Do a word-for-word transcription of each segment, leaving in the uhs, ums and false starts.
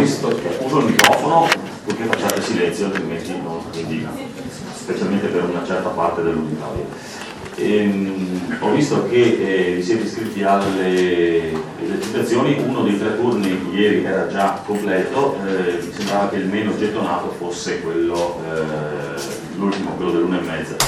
visto, uso il microfono perché facciate silenzio, altrimenti non, quindi, specialmente per una certa parte dell'uditorio. Ehm, ho visto che eh, vi siete iscritti alle esercitazioni, uno dei tre turni ieri era già completo, eh, mi sembrava che il meno gettonato fosse quello, eh, l'ultimo, quello dell'una e mezza.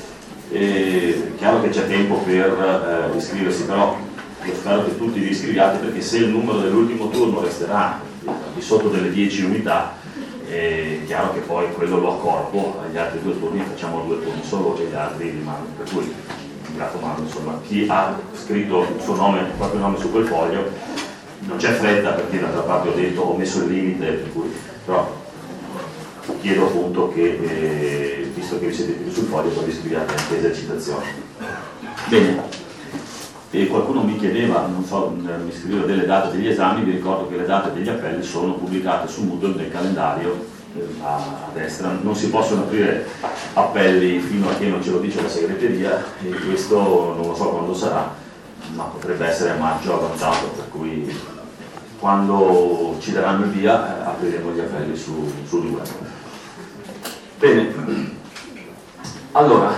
È chiaro che c'è tempo per eh, iscriversi, però io spero che tutti vi iscriviate, perché se il numero dell'ultimo turno resterà di sotto delle dieci unità, è chiaro che poi quello lo accorpo agli altri due turni, facciamo due turni solo e gli altri rimangono. Per cui mi raccomando, insomma, chi ha scritto il suo nome, il proprio nome su quel foglio, non c'è fretta, perché d'altra parte ho detto, ho messo il limite, per cui, però chiedo appunto che, eh, visto che vi siete più sul foglio, poi vi iscriviate anche esercitazioni. Bene. E qualcuno mi chiedeva, non so, mi scriveva delle date degli esami, vi ricordo che le date degli appelli sono pubblicate su Moodle nel calendario eh, a, a destra, non si possono aprire appelli fino a che non ce lo dice la segreteria, e questo non lo so quando sarà, ma potrebbe essere a maggio avanzato, per cui quando ci daranno il via eh, apriremo gli appelli su, sul web. Bene, allora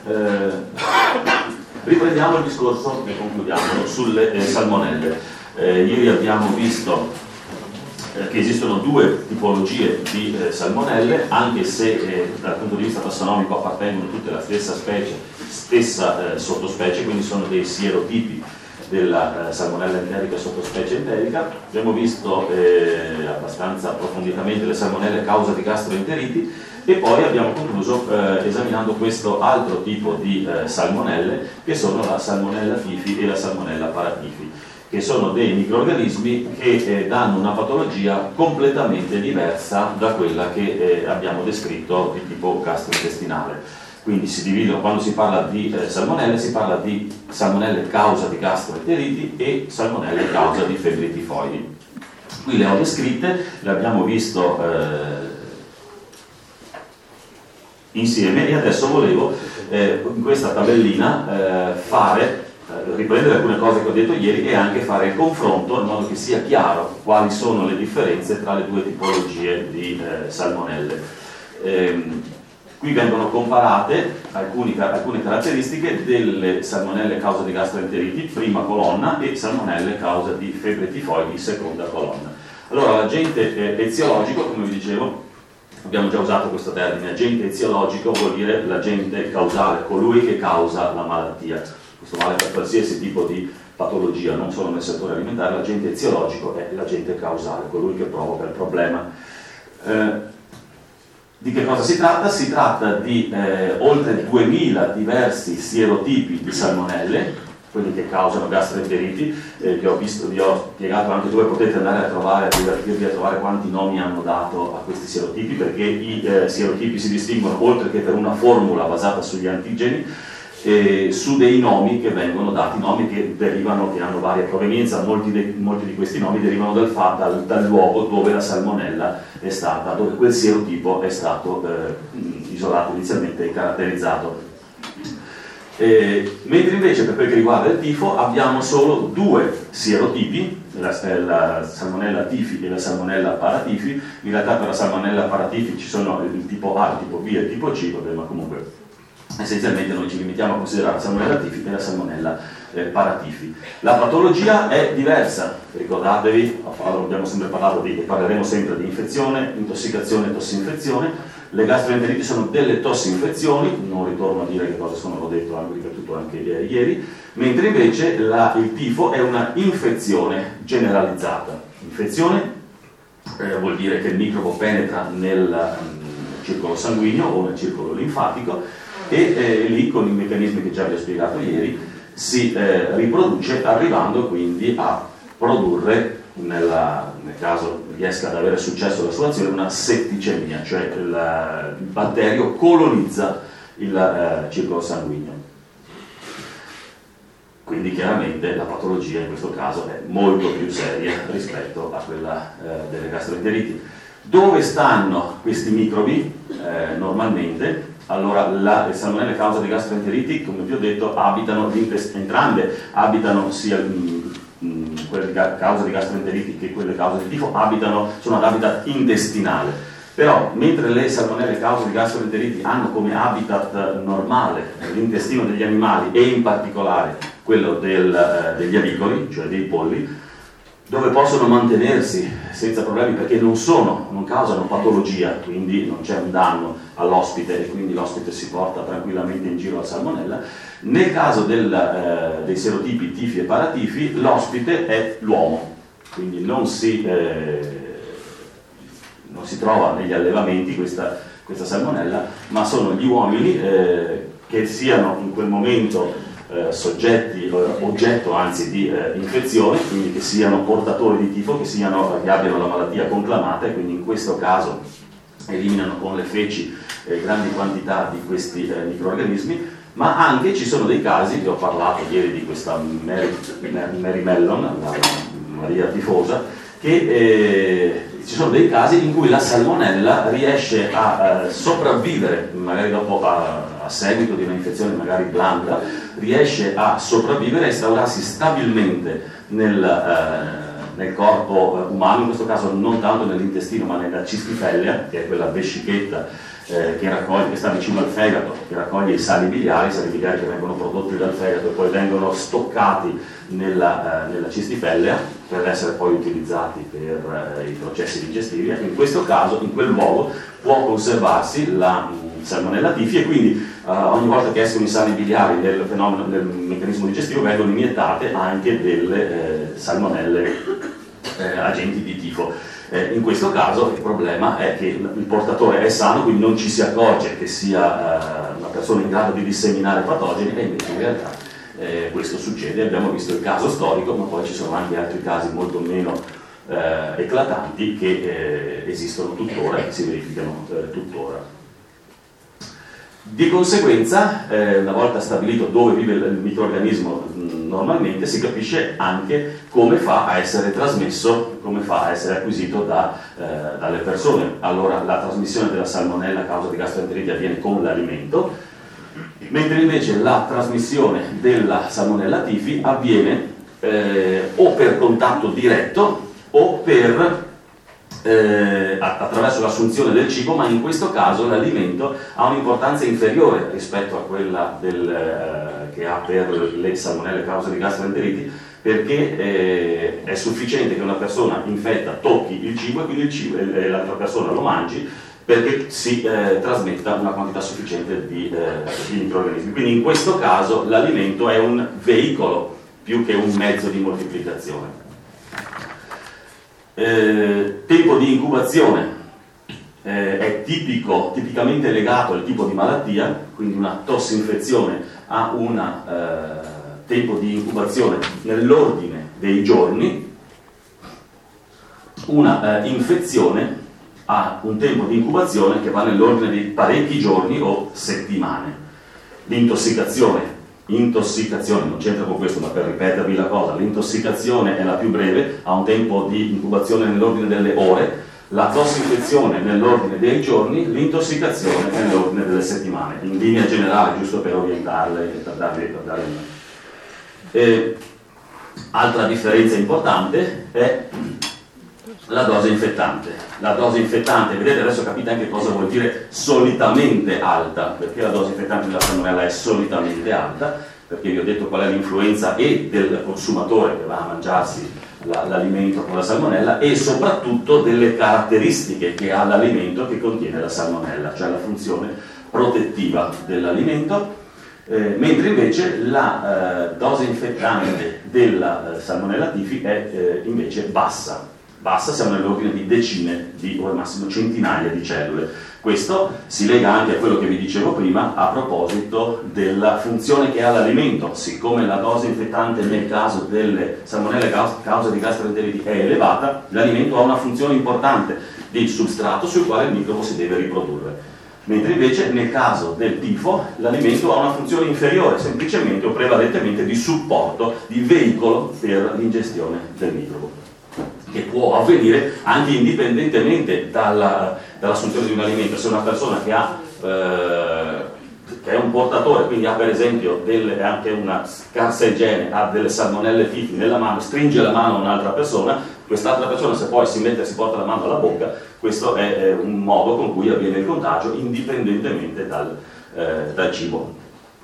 eh, riprendiamo il discorso e concludiamo sulle eh, salmonelle. Eh, ieri abbiamo visto eh, che esistono due tipologie di eh, salmonelle, anche se eh, dal punto di vista tassonomico appartengono tutte alla stessa specie, stessa eh, sottospecie, quindi sono dei sierotipi della eh, salmonella enterica sottospecie enterica. Abbiamo visto eh, abbastanza approfonditamente le salmonelle causa di gastroenteriti, e poi abbiamo concluso eh, esaminando questo altro tipo di eh, salmonelle, che sono la salmonella tifi e la salmonella paratifi, che sono dei microrganismi che eh, danno una patologia completamente diversa da quella che eh, abbiamo descritto di tipo gastrointestinale. Quindi si dividono, quando si parla di eh, salmonelle, si parla di salmonelle causa di gastroenteriti e salmonelle causa di febbri tifoidi. Qui le ho descritte, le abbiamo visto eh, insieme, e adesso volevo eh, in questa tabellina eh, fare, eh, riprendere alcune cose che ho detto ieri e anche fare il confronto in modo che sia chiaro quali sono le differenze tra le due tipologie di eh, salmonelle. Ehm, qui vengono comparate alcuni, alcune caratteristiche delle salmonelle causa di gastroenteriti, prima colonna, e salmonelle causa di febbre tifoidi, seconda colonna. Allora, l'agente eh, eziologico, come vi dicevo, abbiamo già usato questo termine, agente eziologico vuol dire l'agente causale, colui che causa la malattia. Questo vale per qualsiasi tipo di patologia, non solo nel settore alimentare. L'agente eziologico è l'agente causale, colui che provoca il problema. Eh, di che cosa si tratta? Si tratta di eh, oltre duemila diversi sierotipi di salmonelle, quelli che causano gastroenteriti, eh, che ho visto, vi ho spiegato anche dove potete andare a trovare, a divertirvi a trovare quanti nomi hanno dato a questi sierotipi, perché i eh, sierotipi si distinguono, oltre che per una formula basata sugli antigeni, eh, su dei nomi che vengono dati, nomi che derivano, che hanno varia provenienza. Molti, de, molti di questi nomi derivano dal, dal, dal luogo dove la salmonella è stata, dove quel sierotipo è stato eh, isolato inizialmente e caratterizzato. Eh, mentre invece per quel che riguarda il tifo abbiamo solo due sierotipi, la, la salmonella tifi e la salmonella paratifi. In realtà per la salmonella paratifi ci sono il tipo A, il tipo B e il tipo C, vabbè, ma comunque essenzialmente noi ci limitiamo a considerare la salmonella tifi e la salmonella eh, paratifi. La patologia è diversa, ricordatevi, abbiamo sempre parlato di, e parleremo sempre di infezione, intossicazione e tossinfezione. Le gastroenteriti sono delle tossinfezioni, non ritorno a dire che cosa sono, l'ho detto, l'ho ripetuto anche ieri, mentre invece la, il tifo è una infezione generalizzata. Infezione eh, vuol dire che il microbo penetra nel um, circolo sanguigno o nel circolo linfatico e eh, lì, con i meccanismi che già vi ho spiegato ieri, si eh, riproduce, arrivando quindi a produrre, nella, nel caso riesca ad avere successo la sua azione, una setticemia, cioè il, il batterio colonizza il eh, circolo sanguigno. Quindi chiaramente la patologia in questo caso è molto più seria rispetto a quella eh, delle gastroenteriti. Dove stanno questi microbi eh, normalmente? Allora, la, le salmonelle causa di gastroenteriti, come vi ho detto, abitano entrambe, abitano sia mh, quelle di causa di gastroenteriti che quelle cause di tifo abitano, sono ad habitat intestinale. Però, mentre le salmonelle cause di gastroenteriti hanno come habitat normale l'intestino degli animali e in particolare quello del, eh, degli avicoli, cioè dei polli, dove possono mantenersi senza problemi perché non sono, non causano patologia, quindi non c'è un danno all'ospite e quindi l'ospite si porta tranquillamente in giro la salmonella. Nel caso del, eh, dei serotipi tifi e paratifi, l'ospite è l'uomo, quindi non si... Eh, non si trova negli allevamenti questa, questa salmonella, ma sono gli uomini eh, che siano in quel momento eh, soggetti, eh, oggetto anzi di eh, infezione, quindi che siano portatori di tifo, che, siano, che abbiano la malattia conclamata e quindi in questo caso eliminano con le feci eh, grandi quantità di questi eh, microrganismi, ma anche ci sono dei casi, vi ho parlato ieri di questa Mary, Mary Mellon, la Maria tifosa, che eh, ci sono dei casi in cui la salmonella riesce a eh, sopravvivere, magari dopo a, a seguito di un'infezione magari blanda, riesce a sopravvivere e instaurarsi stabilmente nel, eh, nel corpo umano, in questo caso non tanto nell'intestino ma nella cistifellea, che è quella vescichetta eh, che, raccoglie, che sta vicino al fegato, che raccoglie i sali biliari, i sali biliari che vengono prodotti dal fegato e poi vengono stoccati nella, eh, nella cistifellea per essere poi utilizzati per eh, i processi digestivi. In questo caso, in quel luogo, può conservarsi la mh, salmonella tifi e quindi eh, ogni volta che escono i sali biliari nel fenomeno del meccanismo digestivo vengono iniettate anche delle eh, salmonelle eh, agenti di tifo. Eh, in questo caso il problema è che il portatore è sano, quindi non ci si accorge che sia eh, una persona in grado di disseminare patogeni e invece in realtà Eh, questo succede. Abbiamo visto il caso storico, ma poi ci sono anche altri casi molto meno eh, eclatanti che eh, esistono tuttora e che si verificano eh, tuttora. Di conseguenza, eh, una volta stabilito dove vive il microrganismo mh, normalmente, si capisce anche come fa a essere trasmesso, come fa a essere acquisito da, eh, dalle persone. Allora, la trasmissione della salmonella a causa di gastroenteriti avviene con l'alimento, mentre invece la trasmissione della salmonella tifi avviene eh, o per contatto diretto o per, eh, attraverso l'assunzione del cibo, ma in questo caso l'alimento ha un'importanza inferiore rispetto a quella del, eh, che ha per le salmonelle causa di gastroenteriti, perché eh, è sufficiente che una persona infetta tocchi il cibo e quindi il cibo, eh, l'altra persona lo mangi, perché si eh, trasmetta una quantità sufficiente di, eh, di microrganismi. Quindi in questo caso l'alimento è un veicolo più che un mezzo di moltiplicazione. Eh, tempo di incubazione eh, è tipico, tipicamente legato al tipo di malattia, quindi una tossinfezione ha un eh, tempo di incubazione nell'ordine dei giorni, una eh, infezione ha un tempo di incubazione che va nell'ordine di parecchi giorni o settimane. L'intossicazione, intossicazione, non c'entra con questo, ma per ripetervi la cosa, l'intossicazione è la più breve, ha un tempo di incubazione nell'ordine delle ore, la tossinfezione nell'ordine dei giorni, l'intossicazione nell'ordine delle settimane, in linea generale, giusto per orientarle e per darvi, per darvi una. Eh, altra differenza importante è la dose infettante. La dose infettante, vedete, adesso capite anche cosa vuol dire solitamente alta, perché la dose infettante della salmonella è solitamente alta, perché vi ho detto qual è l'influenza e del consumatore che va a mangiarsi la, l'alimento con la salmonella e soprattutto delle caratteristiche che ha l'alimento che contiene la salmonella, cioè la funzione protettiva dell'alimento, eh, mentre invece la eh, dose infettante della eh, salmonella tifi è eh, invece bassa. Bassa, siamo nell'ordine di decine di, o al massimo centinaia di cellule. Questo si lega anche a quello che vi dicevo prima a proposito della funzione che ha l'alimento. Siccome la dose infettante nel caso delle salmonelle causa di gastroenteriti è elevata, l'alimento ha una funzione importante di substrato sul quale il microbo si deve riprodurre. Mentre invece nel caso del tifo l'alimento ha una funzione inferiore, semplicemente o prevalentemente di supporto, di veicolo per l'ingestione del microbo, che può avvenire anche indipendentemente dalla, dall'assunzione di un alimento. Se una persona che ha eh, che è un portatore, quindi ha per esempio delle, anche una scarsa igiene, ha delle salmonelle tifi nella mano, stringe la mano a un'altra persona, quest'altra persona se poi si mette e si porta la mano alla bocca, questo è, è un modo con cui avviene il contagio indipendentemente dal, eh, dal cibo.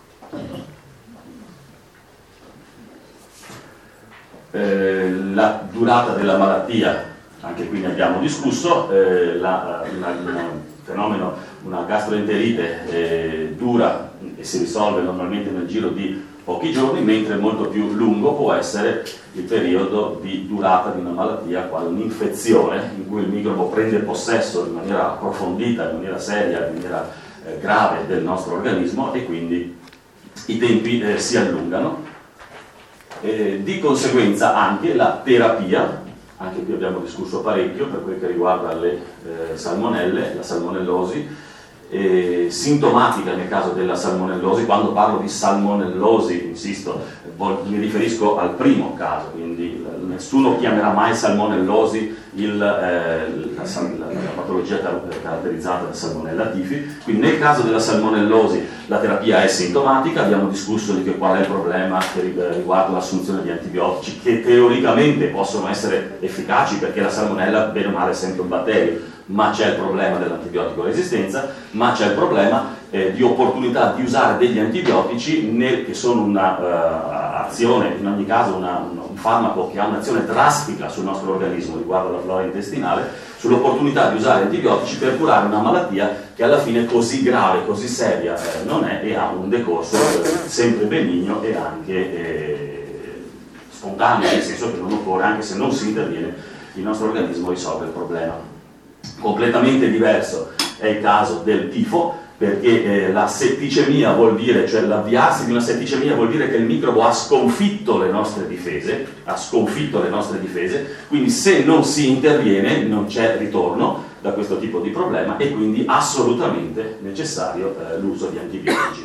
Eh, la durata della malattia, anche qui ne abbiamo discusso, eh, la, una, una, un fenomeno, una gastroenterite eh, dura e si risolve normalmente nel giro di pochi giorni, mentre molto più lungo può essere il periodo di durata di una malattia, quale un'infezione in cui il microbo prende possesso in maniera approfondita, in maniera seria, in maniera eh, grave del nostro organismo, e quindi i tempi eh, si allungano. Eh, di conseguenza anche la terapia, anche qui abbiamo discusso parecchio per quel che riguarda le eh, salmonelle, la salmonellosi, eh, sintomatica nel caso della salmonellosi. Quando parlo di salmonellosi, insisto, mi riferisco al primo caso, quindi nessuno chiamerà mai salmonellosi il, eh, la, la, la patologia caratterizzata da salmonella tifi. Quindi nel caso della salmonellosi la terapia è sintomatica, abbiamo discusso di che qual è il problema che riguarda l'assunzione di antibiotici, che teoricamente possono essere efficaci perché la salmonella bene o male è sempre un batterio, ma c'è il problema dell'antibiotico resistenza, ma c'è il problema eh, di opportunità di usare degli antibiotici nel, che sono un'azione, uh, in ogni caso una, un, un farmaco che ha un'azione drastica sul nostro organismo, riguardo la flora intestinale, sull'opportunità di usare antibiotici per curare una malattia che alla fine così grave, così seria eh, non è, e ha un decorso eh, sempre benigno e anche eh, spontaneo, nel senso che non occorre, anche se non si interviene, il nostro organismo risolve il problema. Completamente diverso è il caso del tifo, perché eh, la setticemia vuol dire, cioè l'avviarsi di una setticemia vuol dire che il microbo ha sconfitto le nostre difese, ha sconfitto le nostre difese, quindi se non si interviene non c'è ritorno da questo tipo di problema, e quindi assolutamente necessario eh, l'uso di antibiotici.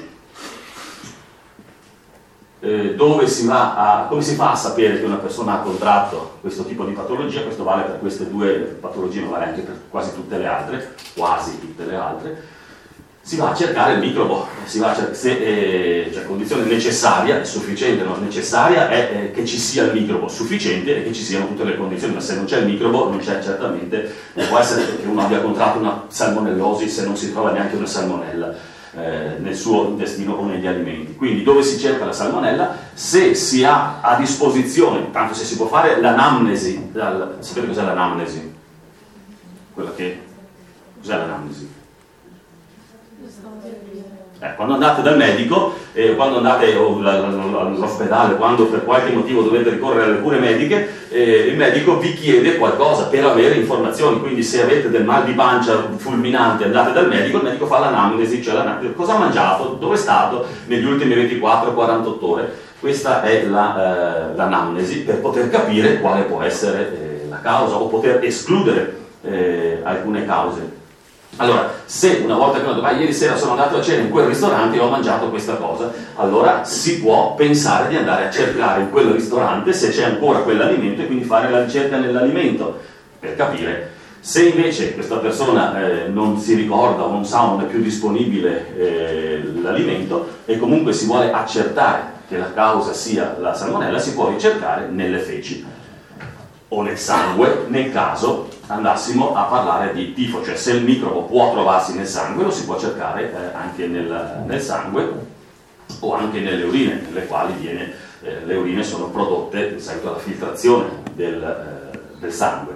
Eh, dove si va a, come si fa a sapere che una persona ha contratto questo tipo di patologia? Questo vale per queste due patologie, ma vale anche per quasi tutte le altre, quasi tutte le altre. Si va a cercare il microbo, si va a cercare, se eh, cioè condizione necessaria, è sufficiente, no? Necessaria è eh, che ci sia il microbo, sufficiente è che ci siano tutte le condizioni, ma se non c'è il microbo non c'è certamente, non può essere che uno abbia contratto una salmonellosi se non si trova neanche una salmonella Eh, nel suo intestino o negli alimenti. Quindi dove si cerca la salmonella? Se si ha a disposizione, tanto se si può fare l'anamnesi, dal, sapete cos'è l'anamnesi? Quella che... cos'è l'anamnesi? Eh, quando andate dal medico, eh, quando andate oh, all'ospedale, quando per qualche motivo dovete ricorrere alle cure mediche, eh, il medico vi chiede qualcosa per avere informazioni. Quindi se avete del mal di pancia fulminante, andate dal medico, il medico fa l'anamnesi, cioè l'anamnesi, cosa ha mangiato, dove è stato negli ultimi ventiquattro quarantotto ore. Questa è la, eh, l'anamnesi per poter capire quale può essere eh, la causa, o poter escludere eh, alcune cause. Allora, se una volta che uno dice, ah, ieri sera sono andato a cena in quel ristorante e ho mangiato questa cosa, allora si può pensare di andare a cercare in quel ristorante se c'è ancora quell'alimento e quindi fare la ricerca nell'alimento per capire. Se invece questa persona eh, non si ricorda o non sa, non è più disponibile eh, l'alimento, e comunque si vuole accertare che la causa sia la salmonella, si può ricercare nelle feci o nel sangue, nel caso andassimo a parlare di tifo, cioè se il microbo può trovarsi nel sangue lo si può cercare eh, anche nel, nel sangue o anche nelle urine, nelle quali viene, eh, le urine sono prodotte in seguito alla filtrazione del, eh, del sangue.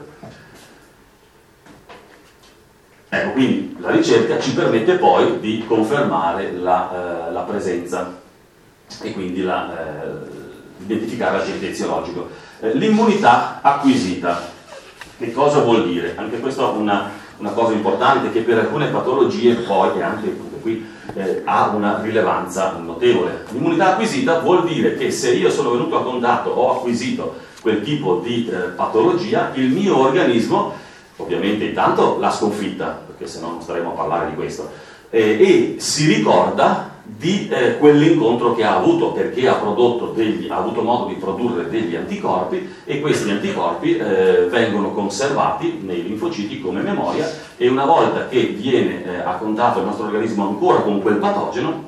Ecco, quindi la ricerca ci permette poi di confermare la, eh, la presenza e quindi la, eh, identificare l'agente eziologico. Eh, l'immunità acquisita. Che cosa vuol dire? Anche questa è una, una cosa importante che per alcune patologie poi, e anche qui, eh, ha una rilevanza notevole. L'immunità acquisita vuol dire che se io sono venuto a contatto, ho acquisito quel tipo di eh, patologia, il mio organismo, ovviamente intanto l'ha sconfitta, perché se no non staremo a parlare di questo, eh, e si ricorda di eh, quell'incontro che ha avuto, perché ha, prodotto degli, ha avuto modo di produrre degli anticorpi, e questi anticorpi eh, vengono conservati nei linfociti come memoria, e una volta che viene eh, a contatto il nostro organismo ancora con quel patogeno,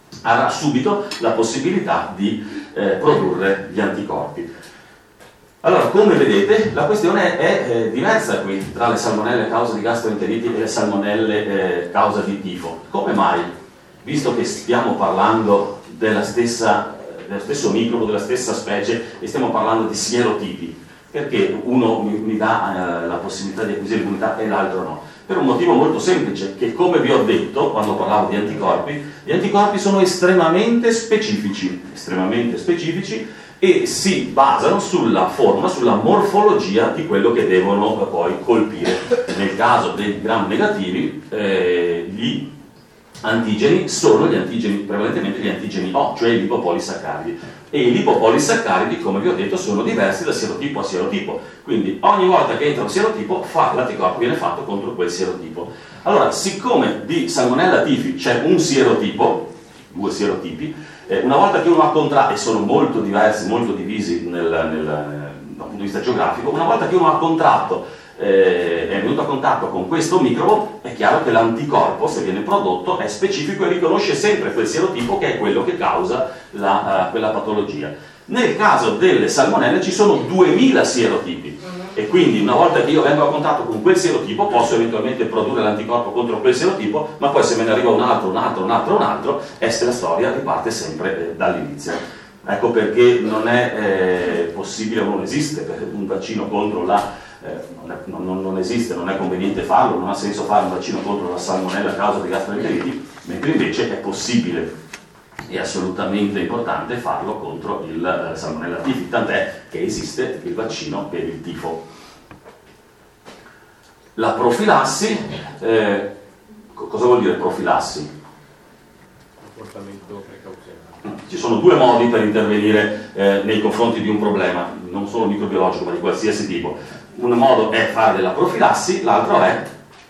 avrà subito la possibilità di eh, produrre gli anticorpi. Allora, come vedete, la questione è eh, diversa qui tra le salmonelle causa di gastroenteriti e le salmonelle eh, causa di tifo. Come mai? Visto che stiamo parlando della stessa, dello stesso microbo, della stessa specie, e stiamo parlando di sierotipi, perché uno mi, mi dà eh, la possibilità di acquisire l'immunità e l'altro no? Per un motivo molto semplice, che come vi ho detto quando parlavo di anticorpi, gli anticorpi sono estremamente specifici, estremamente specifici e si basano sulla forma, sulla morfologia di quello che devono poi colpire. Nel caso dei gram negativi, eh, gli antigeni sono gli antigeni, prevalentemente gli antigeni O, cioè i lipopolisaccaridi. E i lipopolisaccaridi, come vi ho detto, sono diversi da sierotipo a sierotipo. Quindi ogni volta che entra un sierotipo, fa, l'anticorpo viene fatto contro quel sierotipo. Allora, siccome di Salmonella tifi c'è un sierotipo, due sierotipi, eh, una volta che uno ha contratto, e sono molto diversi, molto divisi nel, nel, dal punto di vista geografico, una volta che uno ha contratto Eh, è venuto a contatto con questo microbo, è chiaro che l'anticorpo, se viene prodotto, è specifico e riconosce sempre quel sierotipo che è quello che causa la, uh, quella patologia. Nel caso delle salmonelle ci sono duemila sierotipi e quindi una volta che io vengo a contatto con quel sierotipo posso eventualmente produrre l'anticorpo contro quel sierotipo, ma poi se me ne arriva un altro, un altro, un altro, un altro, e la storia riparte sempre eh, dall'inizio. Ecco perché non è eh, possibile, non esiste per un vaccino contro la Eh, non, è, non, non esiste, non è conveniente farlo, non ha senso fare un vaccino contro la salmonella a causa di gastroenteriti, mentre invece è possibile e assolutamente importante farlo contro il eh, salmonella tifi, tant'è che esiste il vaccino per il tifo. La profilassi, eh, cosa vuol dire profilassi? Comportamento precauzionale. Ci sono due modi per intervenire eh, nei confronti di un problema, non solo microbiologico ma di qualsiasi tipo. Un modo è fare della profilassi, l'altro è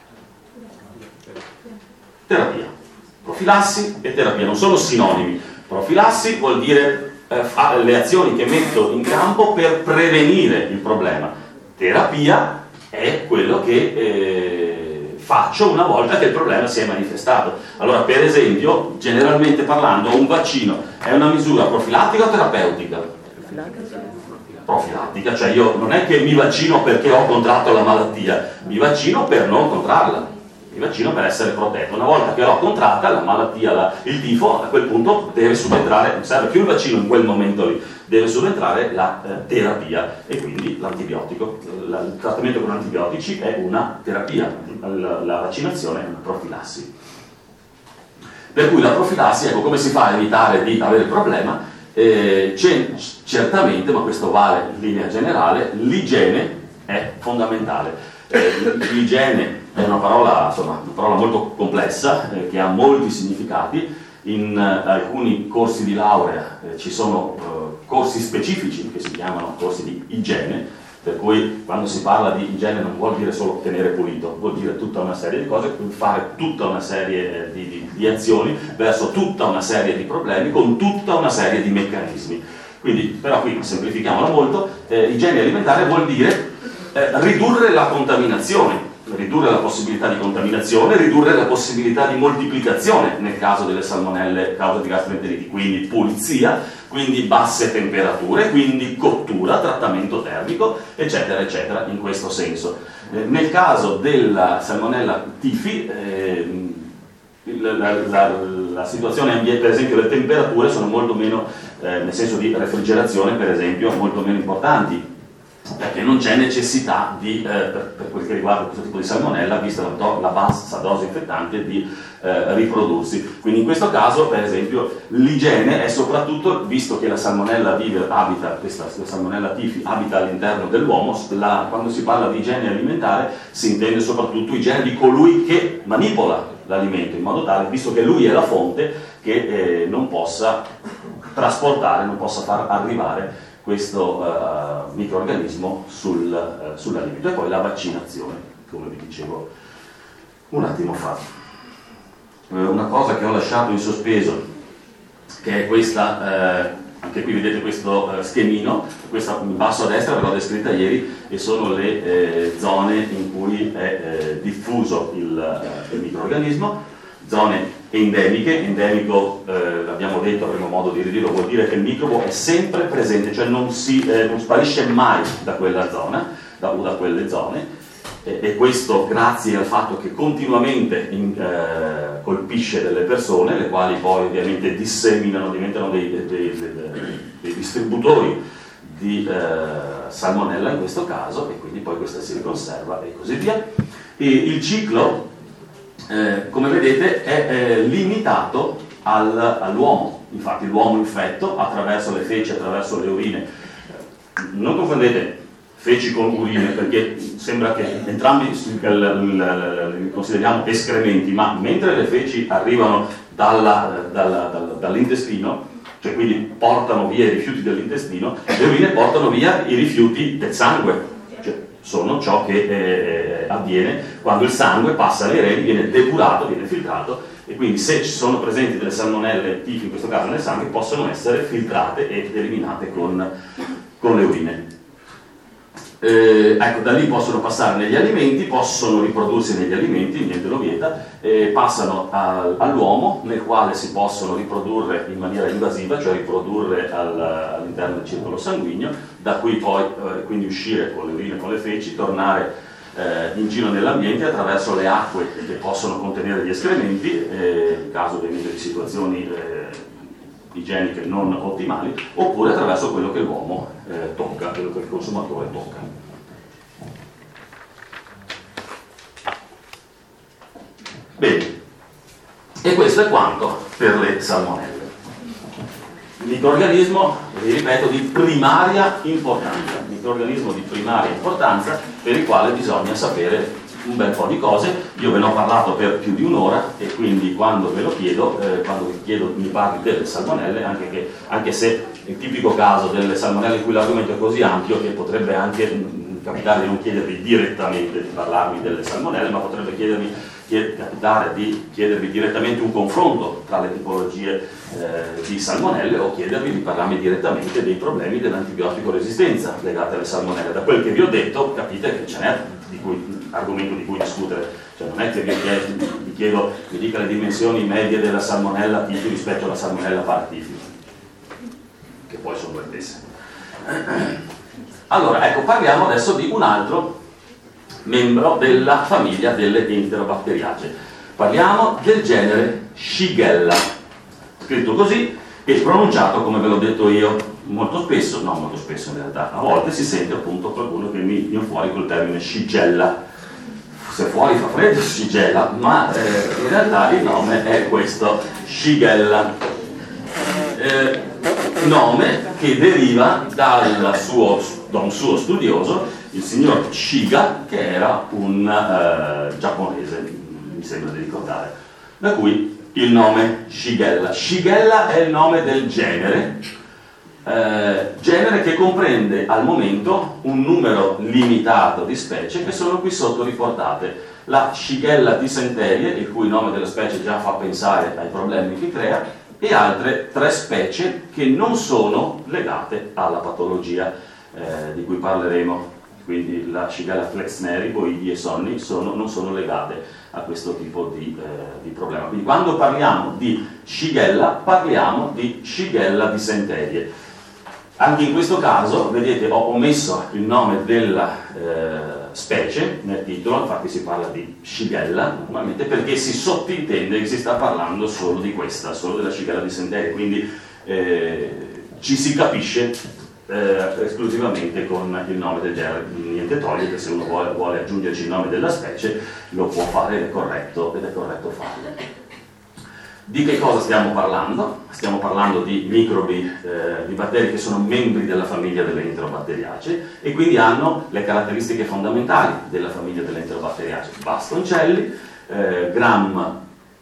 terapia. Profilassi e terapia non sono sinonimi. Profilassi vuol dire eh, fare le azioni che metto in campo per prevenire il problema. Terapia è quello che eh, faccio una volta che il problema si è manifestato. Allora, per esempio, generalmente parlando, un vaccino è una misura profilattica o terapeutica? Profilattica, cioè io non è che mi vaccino perché ho contratto la malattia, mi vaccino per non contrarla, mi vaccino per essere protetto. Una volta che l'ho contratta, la malattia, la, il tifo, a quel punto deve subentrare, non serve più il vaccino in quel momento lì, deve subentrare la eh, terapia e quindi l'antibiotico. La, il trattamento con antibiotici è una terapia, la, la vaccinazione è una profilassi. Per cui la profilassi, ecco, come si fa a evitare di avere il problema? Eh, c'è, certamente, ma questo vale in linea generale, l'igiene è fondamentale. Eh, l'igiene è una parola, insomma, una parola molto complessa eh, che ha molti significati. In eh, alcuni corsi di laurea eh, ci sono eh, corsi specifici che si chiamano corsi di igiene, per cui quando si parla di igiene non vuol dire solo tenere pulito, vuol dire tutta una serie di cose, fare tutta una serie di, di, di azioni verso tutta una serie di problemi con tutta una serie di meccanismi. Quindi, però qui semplifichiamola molto, eh, igiene alimentare vuol dire eh, ridurre la contaminazione, ridurre la possibilità di contaminazione, ridurre la possibilità di moltiplicazione nel caso delle salmonelle causa di gastroenteriti, quindi pulizia, quindi basse temperature, quindi cottura, trattamento termico, eccetera, eccetera, in questo senso. Eh, nel caso della salmonella tifi, eh, la, la, la situazione ambientale, per esempio le temperature sono molto meno, eh, nel senso di refrigerazione, per esempio, molto meno importanti, perché non c'è necessità di, eh, per, per quel che riguarda questo tipo di salmonella, vista la, do, la bassa dose infettante, di eh, riprodursi. Quindi in questo caso, per esempio, l'igiene è soprattutto, visto che la salmonella vive, abita, questa la salmonella tifi abita all'interno dell'uomo, la, quando si parla di igiene alimentare si intende soprattutto igiene di colui che manipola l'alimento, in modo tale, visto che lui è la fonte, che eh, non possa trasportare, non possa far arrivare questo uh, microorganismo sul, uh, sull'alimento. E poi la vaccinazione, come vi dicevo un attimo fa. Uh, una cosa che ho lasciato in sospeso, che è questa, uh, anche qui vedete questo uh, schemino, questa in basso a destra ve l'ho descritta ieri, e sono le eh, zone in cui è eh, diffuso il, uh, il microorganismo. zone endemiche. Endemico, eh, l'abbiamo detto, avremo modo di ridirlo, vuol dire che il microbo è sempre presente, cioè non, si, eh, non sparisce mai da quella zona, da, da quelle zone, e, e questo grazie al fatto che continuamente in, eh, colpisce delle persone, le quali poi ovviamente disseminano, diventano dei, dei, dei, dei, dei distributori di eh, salmonella in questo caso, e quindi poi questa si riconserva e così via. E il ciclo, eh, come vedete, è eh, limitato al, all'uomo. Infatti l'uomo infetto attraverso le feci, attraverso le urine, non confondete feci con urine, perché sembra che entrambi li consideriamo escrementi, ma mentre le feci arrivano dalla, dalla, dalla, dall'intestino, cioè quindi portano via i rifiuti dell'intestino, le urine portano via i rifiuti del sangue, cioè sono ciò che eh, avviene quando il sangue passa alle reni, viene depurato, viene filtrato, e quindi se ci sono presenti delle salmonelle tifi, in questo caso nel sangue, possono essere filtrate ed eliminate con, con le urine. Eh, ecco, da lì possono passare negli alimenti, possono riprodursi negli alimenti, niente lo vieta, eh, passano a, all'uomo, nel quale si possono riprodurre in maniera invasiva, cioè riprodurre al, all'interno del circolo sanguigno, da cui poi eh, quindi uscire con le urine, con le feci, tornare eh, in giro nell'ambiente attraverso le acque che possono contenere gli escrementi, eh, in caso ovviamente di situazioni eh, igieniche non ottimali, oppure attraverso quello che l'uomo eh, tocca, quello che il consumatore tocca. Bene, e questo è quanto per le salmonelle. Microorganismo, vi ripeto, di primaria importanza, microorganismo di primaria importanza per il quale bisogna sapere un bel po' di cose. Io ve ne ho parlato per più di un'ora, e quindi quando ve lo chiedo, eh, quando vi chiedo mi parli delle salmonelle, anche, che, anche se il tipico caso delle salmonelle in cui l'argomento è così ampio che potrebbe anche mh, capitare di non chiedervi direttamente di parlarmi delle salmonelle, ma potrebbe chiedervi, chied, capitare di chiedervi direttamente un confronto tra le tipologie eh, di salmonelle, o chiedervi di parlarmi direttamente dei problemi dell'antibiotico resistenza legati alle salmonelle. Da quel che vi ho detto capite che ce n'è di cui argomento di cui discutere, cioè non è che vi chiedo, vi chiedo mi dica le dimensioni medie della salmonella tifi rispetto alla salmonella paratifi, che poi sono due stesse. Allora, ecco, parliamo adesso di un altro membro della famiglia delle enterobatteriacee. Parliamo del genere Shigella, scritto così e pronunciato come ve l'ho detto io. Molto spesso, no molto spesso in realtà, a volte si sente appunto qualcuno che mi viene fuori col termine Shigella. Se fuori fa freddo, Shigella, ma eh, in realtà il nome è questo, Shigella. Eh, nome che deriva dal suo, da un suo studioso, il signor Shiga, che era un eh, giapponese, mi sembra di ricordare, da cui il nome Shigella. Shigella è il nome del genere, Eh, genere che comprende al momento un numero limitato di specie che sono qui sotto riportate. La Shigella dysenterie, il cui nome della specie già fa pensare ai problemi che crea, e altre tre specie che non sono legate alla patologia eh, di cui parleremo. Quindi la Shigella flexneri, boidi e sonni sono, non sono legate a questo tipo di, eh, di problema. Quindi quando parliamo di Shigella parliamo di Shigella dysenterie. Anche in questo caso, vedete, ho omesso il nome della eh, specie nel titolo, infatti si parla di Shigella normalmente, perché si sottintende che si sta parlando solo di questa, solo della Shigella dysenterie, quindi eh, ci si capisce eh, esclusivamente con il nome del genere. Niente toglie che se uno vuole, vuole aggiungerci il nome della specie lo può fare ed è corretto, ed è corretto farlo. Di che cosa stiamo parlando? Stiamo parlando di microbi, eh, di batteri che sono membri della famiglia delle enterobatteriacee e quindi hanno le caratteristiche fondamentali della famiglia delle enterobatteriacee: bastoncelli, eh, gram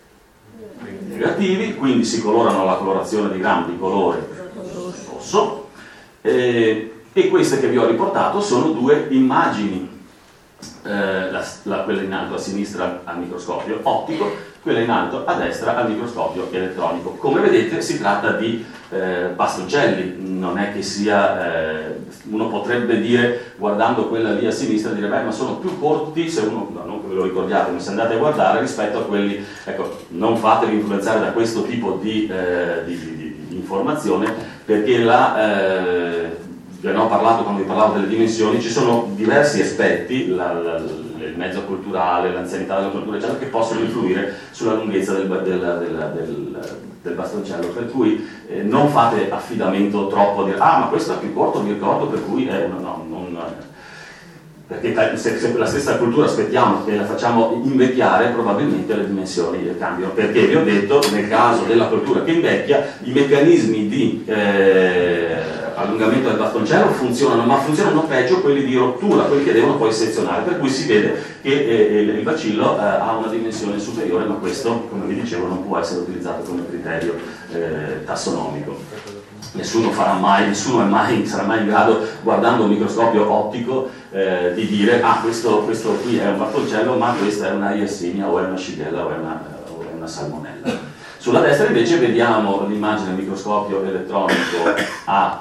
negativi, quindi si colorano la colorazione di gram di colore rosso, eh, e queste che vi ho riportato sono due immagini, eh, la, la, quella in alto a sinistra al microscopio ottico, quella in alto a destra al microscopio elettronico. Come vedete si tratta di eh, bastoncelli, non è che sia, eh, uno potrebbe dire, guardando quella lì a sinistra, dire beh ma sono più corti, se uno, no, non che ve ve lo ricordiate, se andate a guardare rispetto a quelli, ecco, non fatevi influenzare da questo tipo di, eh, di, di, di informazione, perché la, eh, vi abbiamo parlato quando vi parlavo delle dimensioni, ci sono diversi aspetti, la, la, il mezzo culturale, l'anzianità della cultura, eccetera, che possono influire sulla lunghezza del, del, del, del, del bastoncello, per cui eh, non fate affidamento troppo a dire ah ma questo è più corto, mi ricordo, per cui eh, no, no, non, perché se, se la stessa cultura aspettiamo che la facciamo invecchiare, probabilmente le dimensioni cambiano, perché vi ho detto, nel caso della cultura che invecchia, i meccanismi di eh, allungamento del bastoncello funzionano, ma funzionano peggio quelli di rottura, quelli che devono poi sezionare, per cui si vede che eh, il bacillo eh, ha una dimensione superiore, ma questo, come vi dicevo, non può essere utilizzato come criterio eh, tassonomico. Nessuno farà mai, nessuno è mai, sarà mai in grado, guardando un microscopio ottico, eh, di dire ah questo, questo qui è un bastoncello, ma questa è una Yersinia o è una Shigella o è una, o è una Salmonella. Sulla destra invece vediamo l'immagine del microscopio elettronico a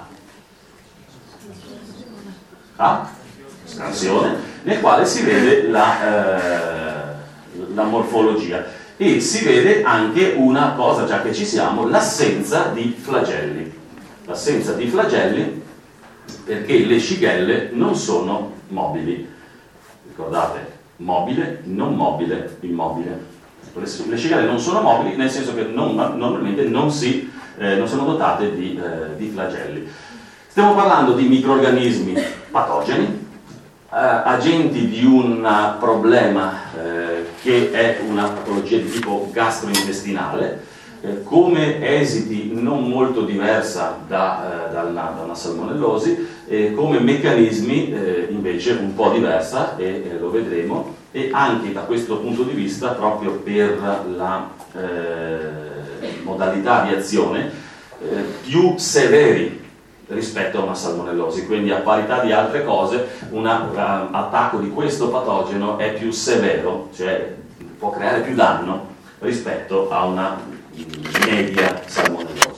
a scansione, nel quale si vede la, eh, la morfologia e si vede anche una cosa, già che ci siamo, l'assenza di flagelli. L'assenza di flagelli perché le shigelle non sono mobili. Ricordate, mobile, non mobile, immobile. Le, le shigelle non sono mobili nel senso che non, normalmente non, si, eh, non sono dotate di, eh, di flagelli. Stiamo parlando di microrganismi patogeni, eh, agenti di un problema eh, che è una patologia di tipo gastrointestinale, eh, come esiti non molto diversa da, eh, da, una, da una salmonellosi, eh, come meccanismi eh, invece un po' diversa, e eh, lo vedremo, e anche da questo punto di vista, proprio per la eh, modalità di azione, eh, più severi rispetto a una salmonellosi, quindi a parità di altre cose un uh, attacco di questo patogeno è più severo, cioè può creare più danno rispetto a una media salmonellosi.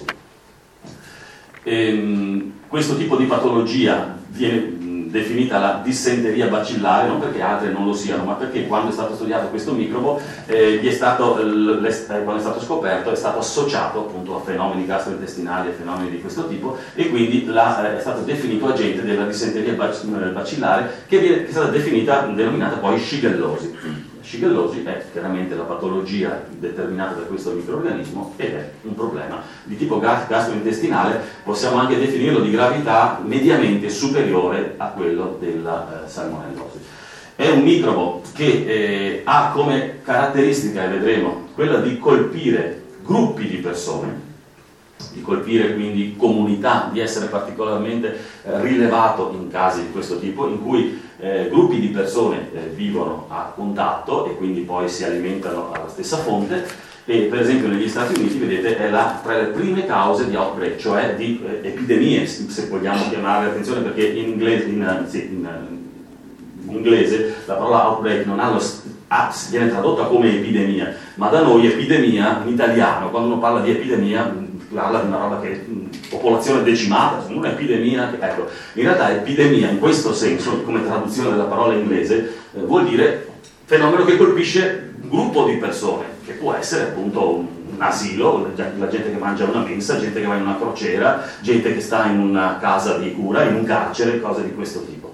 Ehm, questo tipo di patologia viene definita la dissenteria bacillare, non perché altre non lo siano, ma perché quando è stato studiato questo microbo, eh, gli è stato, quando è stato scoperto, è stato associato appunto a fenomeni gastrointestinali, a fenomeni di questo tipo, e quindi la, eh, è stato definito agente della dissenteria bacillare, che, viene, che è stata definita, denominata poi shigellosi. Shigellosi è chiaramente la patologia determinata da questo microorganismo ed è un problema di tipo gastrointestinale, possiamo anche definirlo di gravità mediamente superiore a quello della eh, salmonellosi. È un microbo che eh, ha come caratteristica, e vedremo, quella di colpire gruppi di persone, di colpire quindi comunità, di essere particolarmente eh, rilevato in casi di questo tipo, in cui eh, gruppi di persone eh, vivono a contatto e quindi poi si alimentano alla stessa fonte, e per esempio negli Stati Uniti, vedete, è la, tra le prime cause di outbreak, cioè di eh, epidemie, se vogliamo chiamarle, attenzione perché in inglese, in, sì, in, in inglese la parola outbreak non ha lo ah, viene tradotta come epidemia, ma da noi epidemia in italiano, quando uno parla di epidemia parla di una roba che è popolazione decimata, non è epidemia, ecco, in realtà epidemia in questo senso, come traduzione della parola inglese, eh, vuol dire fenomeno che colpisce un gruppo di persone, che può essere appunto un asilo, la gente che mangia una mensa, gente che va in una crociera, gente che sta in una casa di cura, in un carcere, cose di questo tipo.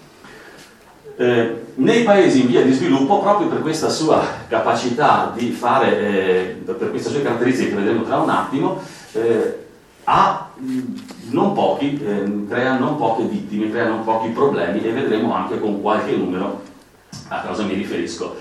Eh, nei paesi in via di sviluppo, proprio per questa sua capacità di fare, eh, per queste sue caratteristiche che vedremo tra un attimo, eh, ha non pochi, eh, crea non poche vittime, crea non pochi problemi, e vedremo anche con qualche numero a cosa mi riferisco.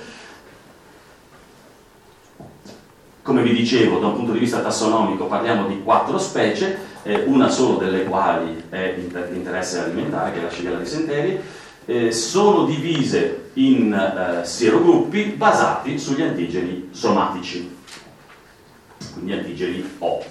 Come vi dicevo, da un punto di vista tassonomico parliamo di quattro specie, eh, una solo delle quali è di interesse alimentare, che è la Shigella dysenterie. Eh, sono divise in eh, serogruppi basati sugli antigeni somatici, quindi antigeni O.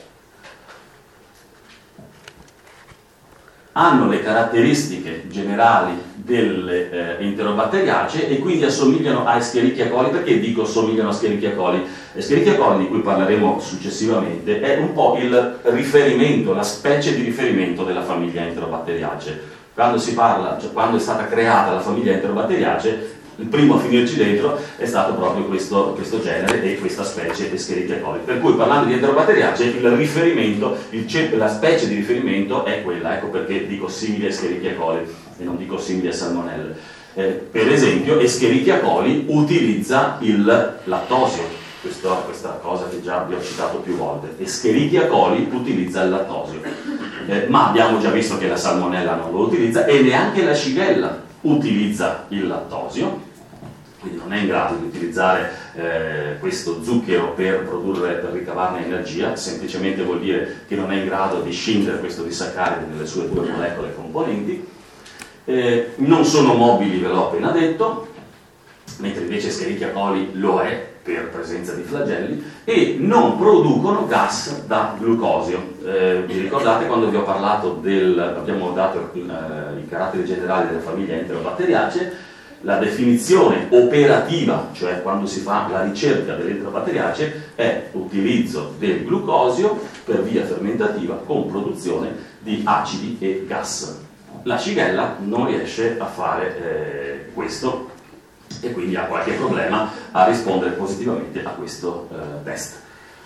Hanno le caratteristiche generali delle eh, enterobatteriacee e quindi assomigliano a Escherichia coli. Perché dico assomigliano a Escherichia coli? Escherichia coli, di cui parleremo successivamente, è un po' il riferimento, la specie di riferimento della famiglia enterobatteriacee. Quando si parla, cioè quando è stata creata la famiglia enterobatteriacee, il primo a finirci dentro è stato proprio questo, questo genere e questa specie Escherichia coli. Per cui, parlando di enterobacteriace, il riferimento, il, la specie di riferimento è quella, ecco perché dico simile a Escherichia coli e non dico simile a Salmonella. Eh, per esempio, Escherichia coli utilizza il lattosio, questa, questa cosa che già vi ho citato più volte. Escherichia coli utilizza il lattosio, eh, ma abbiamo già visto che la Salmonella non lo utilizza e neanche la Shigella utilizza il lattosio, quindi non è in grado di utilizzare eh, questo zucchero per produrre, per ricavarne energia, semplicemente vuol dire che non è in grado di scindere questo disaccaride nelle sue due molecole componenti. Eh, non sono mobili, ve l'ho appena detto, mentre invece Escherichia coli lo è per presenza di flagelli, e non producono gas da glucosio. Eh, vi ricordate quando vi ho parlato del, abbiamo dato eh, i caratteri generali della famiglia Enterobacteriaceae, la definizione operativa, cioè quando si fa la ricerca dell'Enterobacteriaceae, è utilizzo del glucosio per via fermentativa con produzione di acidi e gas. La Shigella non riesce a fare eh, questo e quindi ha qualche problema a rispondere positivamente a questo eh, test.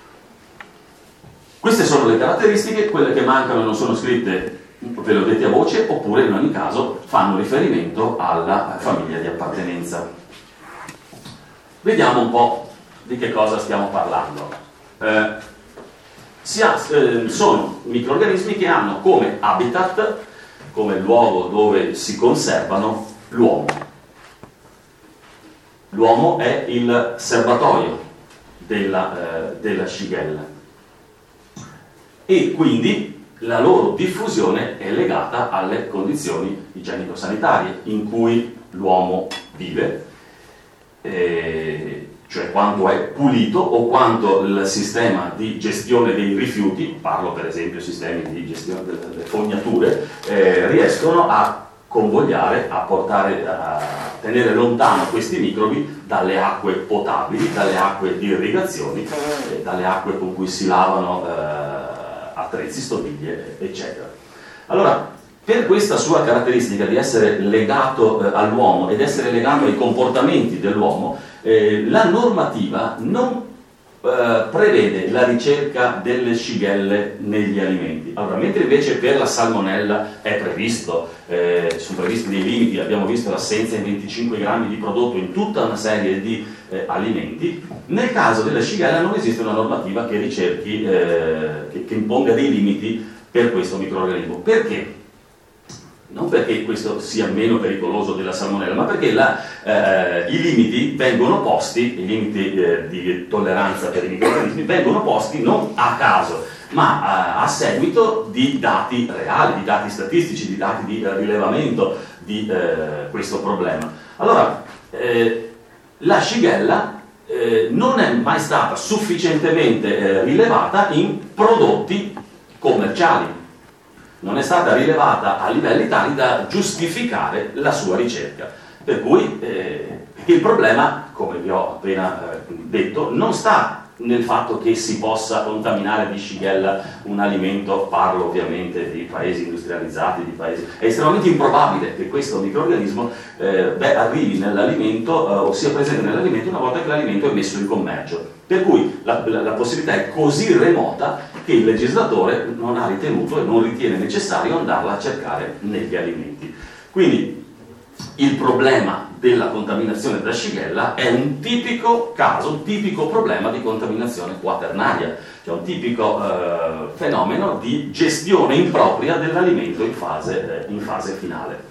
Queste sono le caratteristiche, quelle che mancano non sono scritte, ve le ho dette a voce, oppure in ogni caso fanno riferimento alla famiglia di appartenenza. Vediamo un po' di che cosa stiamo parlando. Eh, si ha, eh, sono microrganismi che hanno come habitat, come luogo dove si conservano, l'uomo. L'uomo è il serbatoio della, eh, della Shigella e quindi la loro diffusione è legata alle condizioni igienico-sanitarie in cui l'uomo vive, eh, cioè quanto è pulito o quanto il sistema di gestione dei rifiuti, parlo per esempio sistemi di gestione delle, delle fognature, eh, riescono a convogliare, a portare, a tenere lontano questi microbi dalle acque potabili, dalle acque di irrigazioni, eh, dalle acque con cui si lavano eh, attrezzi, stoviglie, eccetera. Allora, per questa sua caratteristica di essere legato eh, all'uomo ed essere legato ai comportamenti dell'uomo, eh, la normativa non eh, prevede la ricerca delle Shigelle negli alimenti. Allora, mentre invece per la Salmonella è previsto, eh, sono previsti dei limiti, abbiamo visto l'assenza in venticinque grammi di prodotto in tutta una serie di eh, alimenti, nel caso della Shigella non esiste una normativa che ricerchi, eh, che, che imponga dei limiti per questo microrganismo. Perché? Non perché questo sia meno pericoloso della Salmonella, ma perché la, eh, i limiti vengono posti, i limiti eh, di tolleranza per i microrganismi vengono posti non a caso, ma a, a seguito di dati reali, di dati statistici, di dati di eh, rilevamento di eh, questo problema. Allora, eh, la Shigella eh, non è mai stata sufficientemente eh, rilevata in prodotti commerciali. Non è stata rilevata a livelli tali da giustificare la sua ricerca. Per cui eh, il problema, come vi ho appena eh, detto, non sta nel fatto che si possa contaminare di Shigella un alimento, parlo ovviamente di paesi industrializzati, di paesi... È estremamente improbabile che questo microrganismo eh, beh, arrivi nell'alimento eh, o sia presente nell'alimento una volta che l'alimento è messo in commercio. Per cui la, la, la possibilità è così remota che il legislatore non ha ritenuto e non ritiene necessario andarla a cercare negli alimenti. Quindi il problema della contaminazione da Shigella è un tipico caso, un tipico problema di contaminazione quaternaria, cioè un tipico eh, fenomeno di gestione impropria dell'alimento in fase, eh, in fase finale.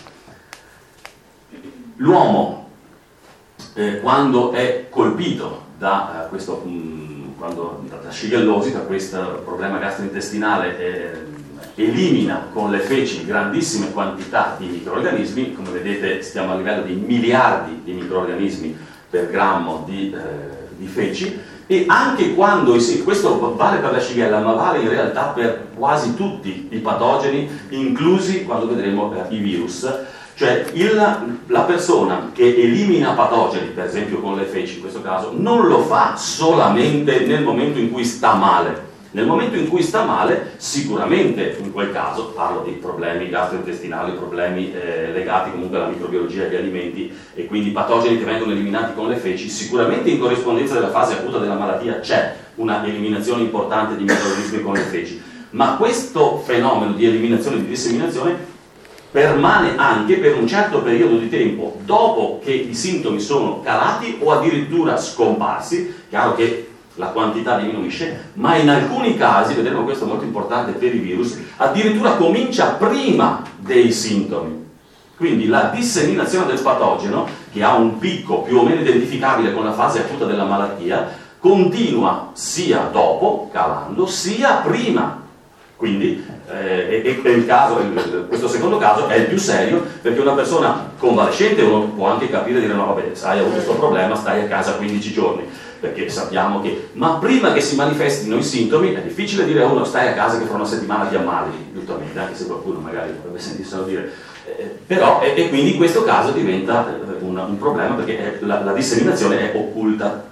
L'uomo, eh, quando è colpito da eh, questo, mh, quando, da, da shigellosi, da questo problema gastrointestinale, eh, elimina con le feci grandissime quantità di microrganismi, come vedete stiamo a livello di miliardi di microrganismi per grammo di, eh, di feci, e anche quando, sì, questo vale per la Shigella ma vale in realtà per quasi tutti i patogeni, inclusi quando vedremo eh, i virus, cioè il, la persona che elimina patogeni, per esempio con le feci in questo caso, non lo fa solamente nel momento in cui sta male, Nel momento in cui sta male, sicuramente in quel caso, parlo di problemi gastrointestinali, problemi eh, legati comunque alla microbiologia degli alimenti e quindi patogeni che vengono eliminati con le feci, sicuramente in corrispondenza della fase acuta della malattia c'è una eliminazione importante di microrganismi con le feci, ma questo fenomeno di eliminazione e di disseminazione permane anche per un certo periodo di tempo dopo che i sintomi sono calati o addirittura scomparsi. Chiaro che la quantità diminuisce, ma in alcuni casi, vedremo questo è molto importante per i virus, addirittura comincia prima dei sintomi. Quindi la disseminazione del patogeno, che ha un picco più o meno identificabile con la fase acuta della malattia, continua sia dopo, calando, sia prima. Quindi eh, e, e il caso, il, questo secondo caso è il più serio, perché una persona convalescente uno può anche capire e dire no vabbè, hai avuto questo problema, stai a casa quindici giorni, perché sappiamo che, ma prima che si manifestino i sintomi è difficile dire a uno stai a casa che fra una settimana ti ammali, giustamente, anche se qualcuno magari dovrebbe sentirselo dire, eh, però e, e quindi in questo caso diventa eh, un, un problema perché è, la, la disseminazione è occulta.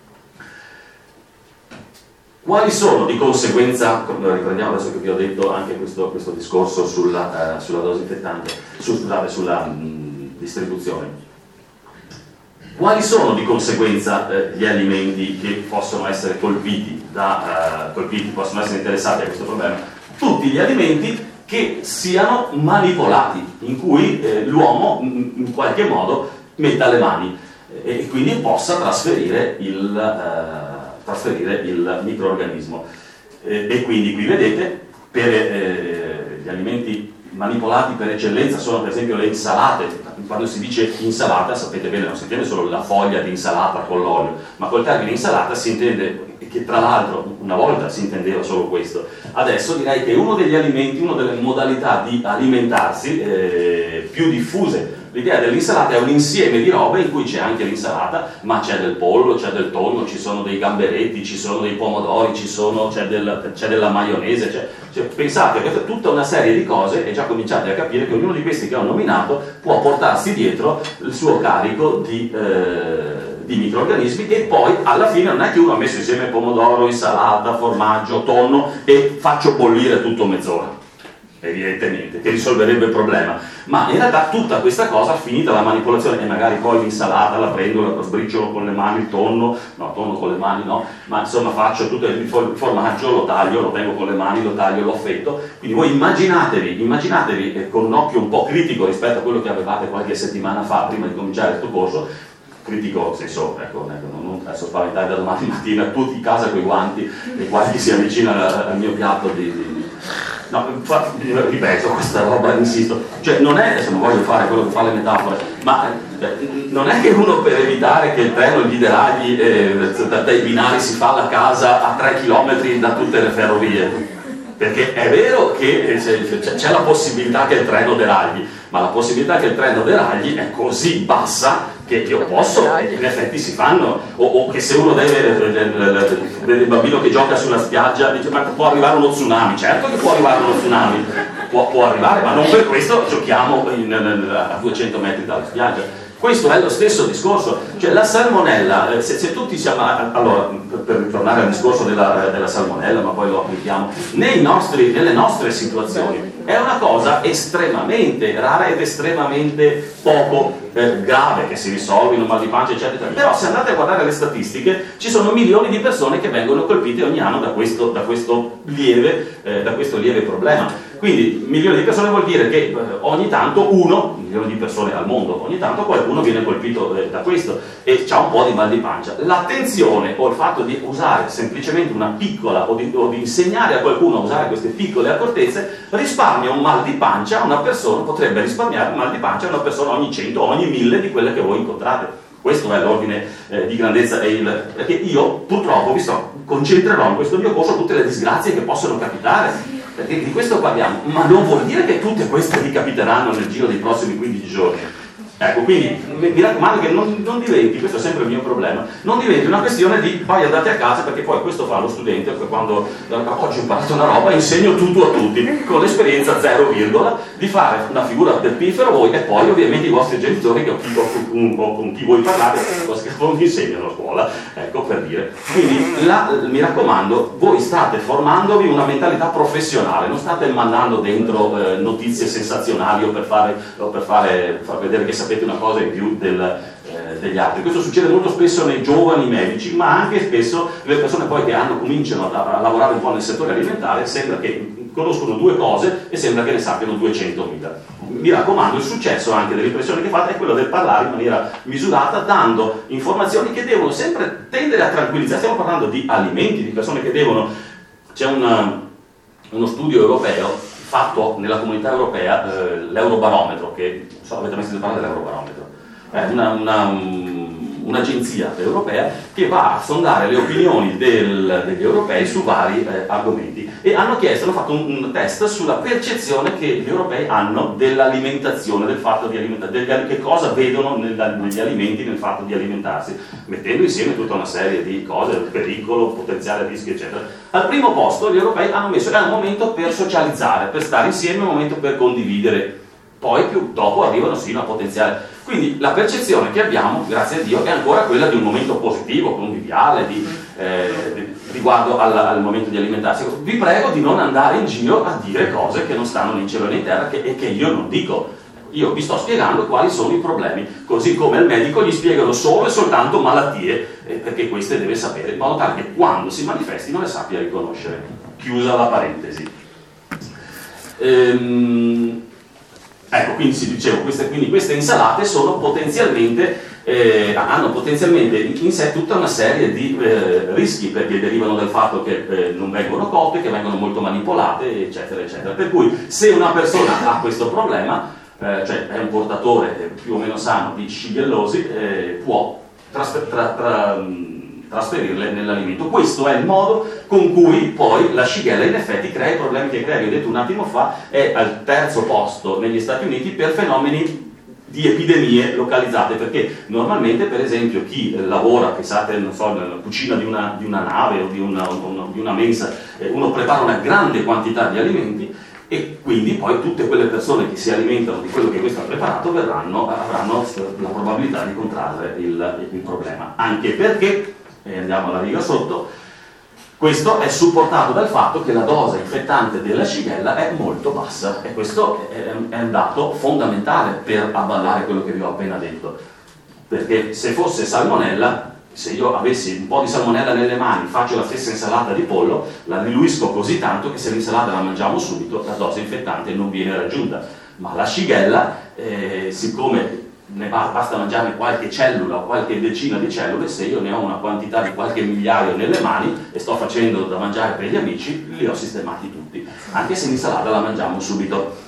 Quali sono di conseguenza, riprendiamo adesso che vi ho detto anche questo, questo discorso sulla, uh, sulla dose infettante, su, scusate, sulla mh, distribuzione, quali sono di conseguenza uh, gli alimenti che possono essere colpiti, da, uh, colpiti, possono essere interessati a questo problema? Tutti gli alimenti che siano manipolati, in cui eh, l'uomo in, in qualche modo metta le mani e, e quindi possa trasferire il... Uh, trasferire il microorganismo eh, e quindi qui vedete per eh, gli alimenti manipolati per eccellenza sono per esempio le insalate. Quando si dice insalata sapete bene non si intende solo la foglia di insalata con l'olio, ma col termine insalata si intende, che tra l'altro una volta si intendeva solo questo, adesso direi che uno degli alimenti, una delle modalità di alimentarsi eh, più diffuse. L'idea dell'insalata è un insieme di robe in cui c'è anche l'insalata, ma c'è del pollo, c'è del tonno, ci sono dei gamberetti, ci sono dei pomodori, ci sono, c'è, del, c'è della maionese, c'è, cioè, pensate che tutta una serie di cose e già cominciate a capire che ognuno di questi che ho nominato può portarsi dietro il suo carico di, eh, di microrganismi e poi alla fine non è che uno ha messo insieme pomodoro, insalata, formaggio, tonno e faccio bollire tutto mezz'ora. Evidentemente, che risolverebbe il problema, ma in realtà tutta questa cosa, finita la manipolazione, e magari poi l'insalata la prendo, la sbriciolo con le mani, il tonno, no, tonno con le mani no, ma insomma faccio tutto il formaggio, lo taglio, lo tengo con le mani, lo taglio, lo affetto, quindi voi immaginatevi, immaginatevi eh, con un occhio un po' critico rispetto a quello che avevate qualche settimana fa, prima di cominciare questo corso, critico nel senso, ecco, ecco non adesso spaventare da domani mattina, tutti in casa con i guanti e quasi si avvicina al, al mio piatto di, di no, ripeto questa roba, insisto, cioè non è, se non voglio fare quello che fa le metafore, ma eh, non è che uno per evitare che il treno gli deragli eh, dai binari si fa la casa a tre chilometri da tutte le ferrovie, perché è vero che eh, c'è la possibilità che il treno deragli, ma la possibilità che il treno deragli è così bassa che io posso, in effetti si fanno, o, o che se uno deve vede il bambino che gioca sulla spiaggia dice ma può arrivare uno tsunami, certo che può arrivare uno tsunami, può, può arrivare, ma non per questo giochiamo in, a duecento metri dalla spiaggia. Questo è lo stesso discorso, cioè la salmonella, se, se tutti siamo, allora per ritornare al discorso della, della salmonella, ma poi lo applichiamo, nei nostri, nelle nostre situazioni, è una cosa estremamente rara ed estremamente poco eh, grave, che si risolve in un mal di pancia eccetera, però se andate a guardare le statistiche ci sono milioni di persone che vengono colpite ogni anno da questo, da questo, lieve, eh, da questo lieve problema. Quindi milioni di persone vuol dire che eh, ogni tanto uno, milioni di persone al mondo, ogni tanto qualcuno viene colpito eh, da questo e ha un po' di mal di pancia. L'attenzione o il fatto di usare semplicemente una piccola o di, o di insegnare a qualcuno a usare queste piccole accortezze risparmia un mal di pancia a una persona, potrebbe risparmiare un mal di pancia a una persona ogni cento, ogni mille di quelle che voi incontrate. Questo è l'ordine eh, di grandezza e il, perché io purtroppo vi sto, concentrerò in questo mio corso tutte le disgrazie che possono capitare. Perché di questo parliamo, ma non vuol dire che tutte queste vi capiteranno nel giro dei prossimi quindici giorni. Ecco, quindi mi raccomando che non, non diventi, questo è sempre il mio problema, non diventi una questione di poi andate a casa, perché poi questo fa lo studente, quando oggi ho imparato una roba, insegno tutto a tutti, con l'esperienza zero virgola, di fare una figura del piffero voi e poi ovviamente i vostri genitori, che ho chi, con, con chi voi parlate, non vi insegnano a scuola, ecco per dire. Quindi la, mi raccomando, voi state formandovi una mentalità professionale, non state mandando dentro eh, notizie sensazionali o per fare, o per fare far vedere che sapete una cosa in più del, eh, degli altri. Questo succede molto spesso nei giovani medici, ma anche spesso le persone poi che hanno, cominciano a, a lavorare un po' nel settore alimentare, sembra che conoscono due cose e sembra che ne sappiano duecentomila. Mi raccomando, il successo anche dell'impressione che fate è quello del parlare in maniera misurata, dando informazioni che devono sempre tendere a tranquillizzare. Stiamo parlando di alimenti, di persone che devono... C'è una, uno studio europeo fatto nella comunità europea, eh, l'Eurobarometro, che non so, avete mai sentito parlare dell'Eurobarometro? È una, una, un'agenzia europea che va a sondare le opinioni del, degli europei su vari eh, argomenti, e hanno chiesto, hanno fatto un, un test sulla percezione che gli europei hanno dell'alimentazione, del fatto di alimentarsi, del, che cosa vedono nel, negli alimenti nel fatto di alimentarsi, mettendo insieme tutta una serie di cose, pericolo, potenziale rischio, eccetera. Al primo posto gli europei hanno messo, è un momento per socializzare, per stare insieme, un momento per condividere, poi più dopo arrivano sino a potenziale. Quindi la percezione che abbiamo, grazie a Dio, è ancora quella di un momento positivo, conviviale, di, eh, di, riguardo al, al momento di alimentarsi. Vi prego di non andare in giro a dire cose che non stanno né in cielo né in terra che, e che io non dico. Io vi sto spiegando quali sono i problemi, così come al medico gli spiegano solo e soltanto malattie, eh, perché queste deve sapere, in modo tale che quando si manifestino le sappia riconoscere. Chiusa la parentesi. Ehm, ecco, quindi si dicevo, queste, quindi queste insalate sono potenzialmente, eh, hanno potenzialmente in sé tutta una serie di eh, rischi, perché derivano dal fatto che eh, non vengono cotte, che vengono molto manipolate, eccetera, eccetera. Per cui se una persona ha questo problema, Eh, cioè è un portatore eh, più o meno sano di shigellosi, eh, può trasfer- tra- tra- trasferirle nell'alimento. Questo è il modo con cui poi la shigella in effetti crea i problemi che crea. Vi ho detto un attimo fa, è al terzo posto negli Stati Uniti per fenomeni di epidemie localizzate, perché normalmente, per esempio, chi eh, lavora, pensate, non so, nella cucina di una, di una nave o di una, una, di una mensa, eh, uno prepara una grande quantità di alimenti, e quindi poi tutte quelle persone che si alimentano di quello che questo ha preparato verranno, avranno la probabilità di contrarre il, il problema, anche perché, e andiamo alla riga sotto, questo è supportato dal fatto che la dose infettante della shigella è molto bassa, e questo è, è un dato fondamentale per avvalare quello che vi ho appena detto, perché se fosse salmonella, se io avessi un po' di salmonella nelle mani, faccio la stessa insalata di pollo, la diluisco così tanto che se l'insalata la mangiamo subito, la dose infettante non viene raggiunta. Ma la shigella, eh, siccome ne ba- basta mangiare qualche cellula o qualche decina di cellule, se io ne ho una quantità di qualche migliaio nelle mani e sto facendo da mangiare per gli amici, li ho sistemati tutti, anche se l'insalata la mangiamo subito.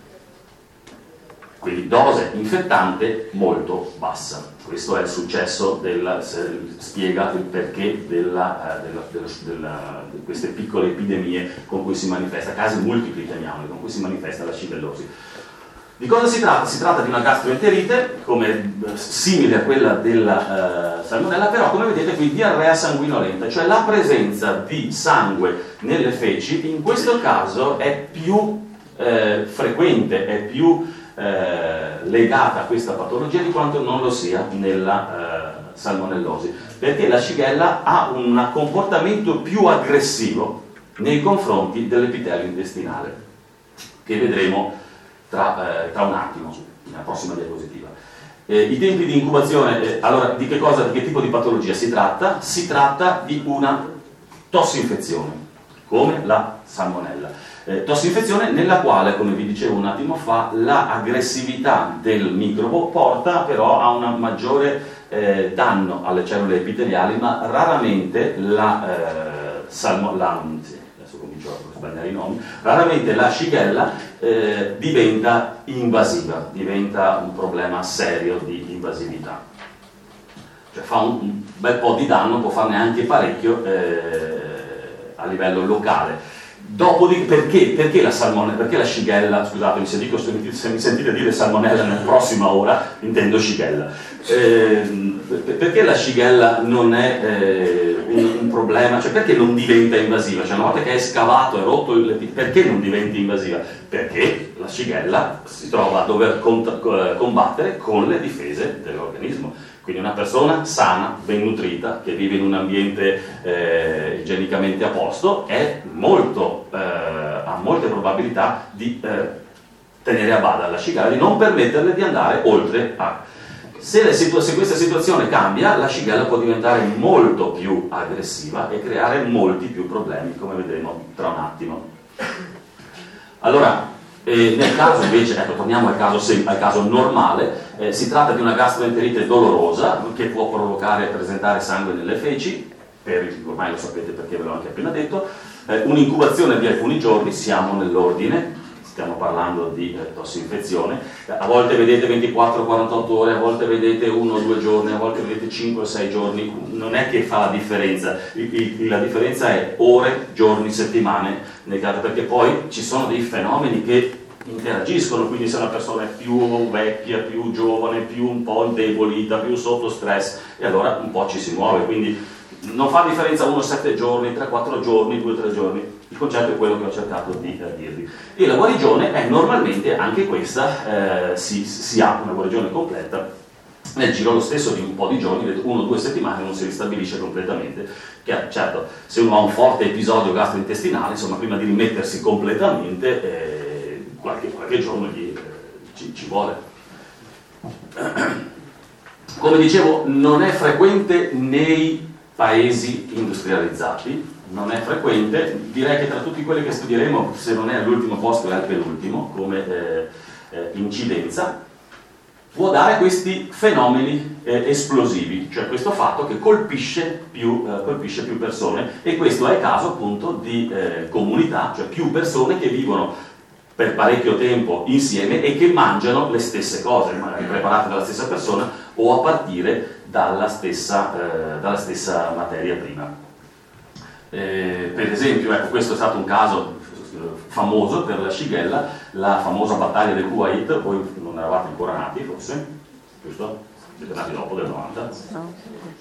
Quindi dose infettante molto bassa. Questo è il successo, della, spiega il perché della, della, della, della, di queste piccole epidemie con cui si manifesta, casi multipli chiamiamoli, con cui si manifesta la shigellosi. Di cosa si tratta? Si tratta di una gastroenterite, come, simile a quella della uh, salmonella, però come vedete qui diarrea sanguinolenta, cioè la presenza di sangue nelle feci, in questo caso è più eh, frequente, è più Eh, legata a questa patologia di quanto non lo sia nella eh, salmonellosi, perché la shigella ha un comportamento più aggressivo nei confronti dell'epitelio intestinale, che vedremo tra, eh, tra un attimo, nella prossima diapositiva. Eh, I tempi di incubazione, eh, allora di che cosa, di che tipo di patologia si tratta? Si tratta di una tossinfezione, come la salmonella. Eh, tossinfezione nella quale, come vi dicevo un attimo fa, l'aggressività del microbo porta però a un maggiore eh, danno alle cellule epiteliali, ma raramente la, eh, salmo, la sì, adesso comincio a sbagliare i nomi, raramente la shigella eh, diventa invasiva, diventa un problema serio di invasività. Cioè fa un, un bel po' di danno, può farne anche parecchio eh, a livello locale. Dopodiché, perché, perché la salmonella, perché la shigella, scusatemi se, dico, se mi sentite dire salmonella nella prossima ora, intendo shigella. Eh, perché la shigella non è eh, un, un problema, cioè perché non diventa invasiva? Cioè una volta che è scavato e rotto, il, perché non diventa invasiva? Perché la shigella si trova a dover cont- combattere con le difese dell'organismo. Quindi una persona sana, ben nutrita, che vive in un ambiente eh, igienicamente a posto, è molto, eh, ha molte probabilità di eh, tenere a bada la shigella, di non permetterle di andare oltre a... Se, le situ- se questa situazione cambia, la shigella può diventare molto più aggressiva e creare molti più problemi, come vedremo tra un attimo. Allora, eh, nel caso invece, ecco, torniamo al caso, sem- al caso normale, eh, si tratta di una gastroenterite dolorosa che può provocare e presentare sangue nelle feci, per, ormai lo sapete perché ve l'ho anche appena detto, eh, un'incubazione di alcuni giorni, siamo nell'ordine, stiamo parlando di eh, tossinfezione, a volte vedete ventiquattro quarantotto ore, a volte vedete uno o due giorni, a volte vedete cinque o sei giorni, non è che fa la differenza, il, il, la differenza è ore, giorni, settimane, nel caso, perché poi ci sono dei fenomeni che interagiscono, quindi se una persona è più vecchia, più giovane, più un po' indebolita, più sotto stress, e allora un po' ci si muove, quindi non fa differenza uno sette giorni, tre quattro giorni, due tre giorni. Il concetto è quello che ho cercato di eh, dirvi. E la guarigione è normalmente, anche questa, eh, si, si ha una guarigione completa nel giro lo stesso di un po' di giorni, uno o due settimane non si ristabilisce completamente. Che, certo, se uno ha un forte episodio gastrointestinale, insomma, prima di rimettersi completamente, eh, qualche, qualche giorno gli, eh, ci, ci vuole. Come dicevo, non è frequente nei paesi industrializzati, non è frequente, direi che tra tutti quelli che studieremo, se non è all'ultimo posto è al penultimo come eh, eh, incidenza, può dare questi fenomeni eh, esplosivi, cioè questo fatto che colpisce più, eh, colpisce più persone, e questo è il caso appunto di eh, comunità, cioè più persone che vivono per parecchio tempo insieme e che mangiano le stesse cose, magari preparate dalla stessa persona o a partire dalla stessa, eh, dalla stessa materia prima. Eh, per esempio, ecco, questo è stato un caso famoso per la shigella, la famosa battaglia del Kuwait. Voi non eravate ancora nati, forse? Giusto? Siete nati dopo del novanta? No.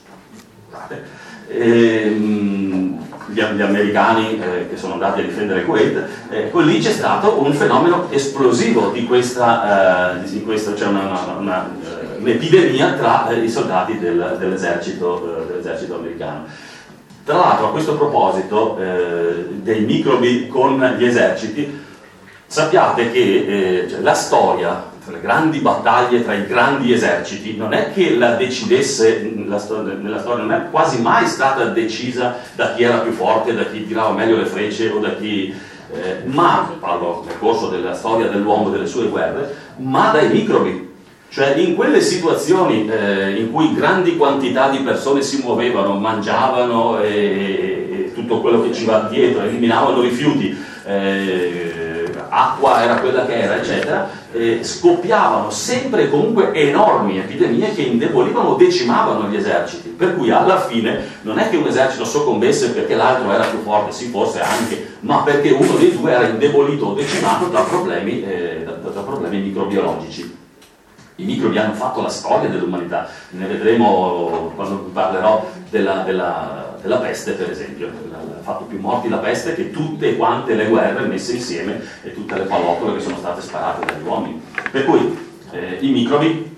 E, mh, gli, gli americani eh, che sono andati a difendere il Kuwait, eh, poi lì c'è stato un fenomeno esplosivo di questa, eh, di questa cioè una, una, una, un'epidemia tra eh, i soldati del, dell'esercito, eh, dell'esercito americano. Tra l'altro, a questo proposito eh, dei microbi con gli eserciti, sappiate che eh, cioè, la storia, le grandi battaglie tra i grandi eserciti, non è che la decidesse, la storia, nella storia non è quasi mai stata decisa da chi era più forte, da chi tirava meglio le frecce o da chi... Eh, ma, parlo nel corso della storia dell'uomo e delle sue guerre, ma dai microbi. Cioè in quelle situazioni eh, in cui grandi quantità di persone si muovevano, mangiavano e, e tutto quello che ci va dietro, eliminavano rifiuti, eh, acqua era quella che era, eccetera, eh, scoppiavano sempre e comunque enormi epidemie che indebolivano o decimavano gli eserciti, per cui alla fine non è che un esercito soccombesse perché l'altro era più forte, sì forse anche, ma perché uno dei due era indebolito o decimato da problemi, eh, da, da problemi microbiologici. I microbi hanno fatto la storia dell'umanità, ne vedremo quando parlerò della, della, della peste, per esempio. Ha fatto più morti la peste che tutte quante le guerre messe insieme e tutte le pallottole che sono state sparate dagli uomini. Per cui eh, i microbi,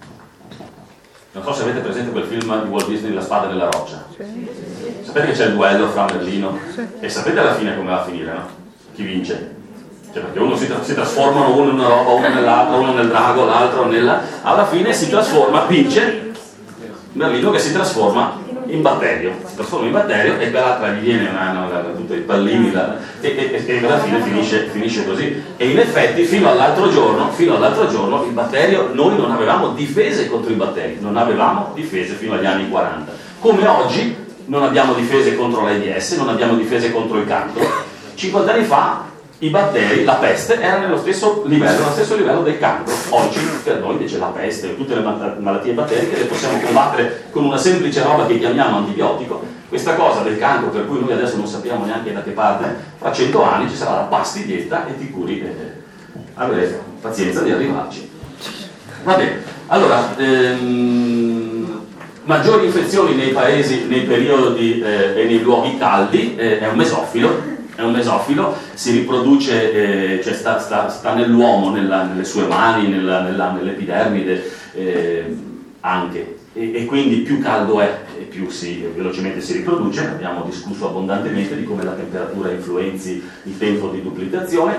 non so se avete presente quel film di Walt Disney, La spada della roccia. Sì. Sapete che c'è il duello fra Merlino? Sì. E sapete alla fine come va a finire, no? Chi vince? Cioè perché uno si, tra- si trasformano uno in una roba, uno nell'altra, uno nel drago, l'altro nella... alla fine si trasforma, vince Merlino che si trasforma in batterio, si trasforma in batterio e quell'altra gli viene una, una, una, tutti i pallini la, e, e, e alla fine finisce, finisce così. E in effetti fino all'altro giorno, fino all'altro giorno il batterio, noi non avevamo difese contro i batteri, non avevamo difese fino agli anni quaranta. Come oggi non abbiamo difese contro l'AIDS, non abbiamo difese contro il cancro. cinquanta anni fa i batteri, la peste, era nello stesso livello, nello stesso livello del cancro. Oggi per noi invece la peste e tutte le malattie batteriche le possiamo combattere con una semplice roba che chiamiamo antibiotico, Questa cosa del cancro, per cui noi adesso non sappiamo neanche da che parte, fra cento anni ci sarà la pastiglietta e ti curi, eh, avere pazienza di arrivarci. Va bene, allora, ehm, maggiori infezioni nei paesi, nei periodi eh, e nei luoghi caldi, eh, è un mesofilo, è un mesofilo, si riproduce, eh, cioè sta, sta, sta nell'uomo, nella, nelle sue mani, nella, nella, nell'epidermide eh, anche. E, e quindi più caldo è e più si, velocemente si riproduce. Abbiamo discusso abbondantemente di come la temperatura influenzi il tempo di duplicazione.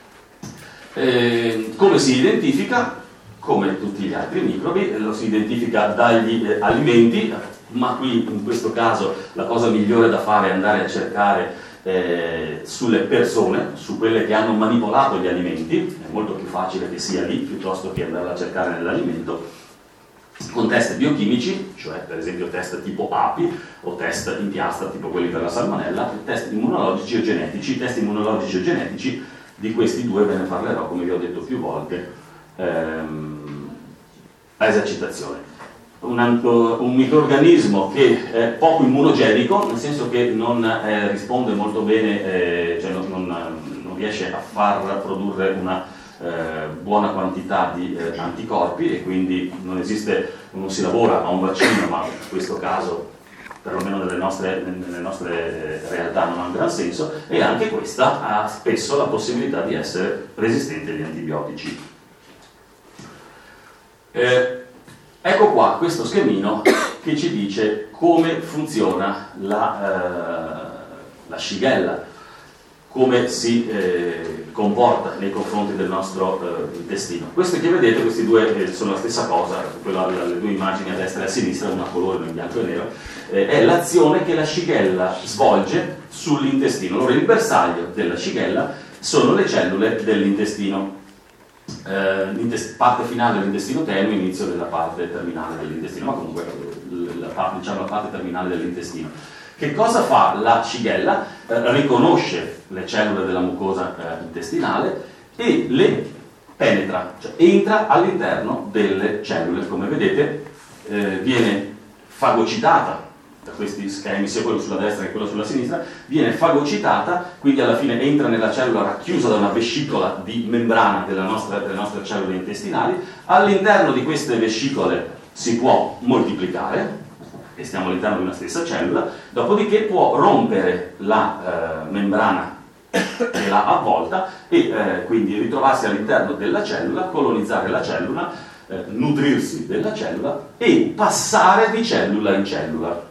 Eh, come si identifica? Come tutti gli altri microbi, lo si identifica dagli eh, alimenti, ma qui in questo caso la cosa migliore da fare è andare a cercare eh, sulle persone, su quelle che hanno manipolato gli alimenti. È molto più facile che sia lì piuttosto che andare a cercare nell'alimento, con test biochimici, cioè per esempio test tipo A P I o test in piastra tipo quelli per la salmonella, test immunologici o genetici. I test immunologici o genetici, di questi due ve ne parlerò, come vi ho detto più volte, ehm, a esercitazione. Un, un microrganismo che è poco immunogenico, nel senso che non eh, risponde molto bene, eh, cioè non, non, non riesce a far produrre una Eh, buona quantità di eh, anticorpi, e quindi non esiste, non si lavora a un vaccino, ma in questo caso perlomeno nelle nostre, nelle nostre realtà non ha un gran senso, e anche questa ha spesso la possibilità di essere resistente agli antibiotici. Eh, ecco qua questo schemino che ci dice come funziona la, eh, la Shigella, come si eh, comporta nei confronti del nostro eh, intestino. Questi che vedete, questi due eh, sono la stessa cosa, quella, le due immagini a destra e a sinistra, una a colore, una in bianco e nero, eh, è l'azione che la Shigella svolge sull'intestino. Allora, il bersaglio della Shigella sono le cellule dell'intestino, eh, parte finale dell'intestino tenue, inizio della parte terminale dell'intestino, ma comunque la parte, diciamo, la parte terminale dell'intestino. Che cosa fa la Shigella? Eh, riconosce le cellule della mucosa eh, intestinale e le penetra, cioè entra all'interno delle cellule. Come vedete eh, viene fagocitata da questi schemi, sia quello sulla destra che quello sulla sinistra, viene fagocitata, quindi alla fine entra nella cellula racchiusa da una vescicola di membrana della nostra, delle nostre cellule intestinali. All'interno di queste vescicole si può moltiplicare, e stiamo all'interno di una stessa cellula, dopodiché può rompere la eh, membrana che l'ha avvolta e eh, quindi ritrovarsi all'interno della cellula, colonizzare la cellula, eh, nutrirsi della cellula e passare di cellula in cellula.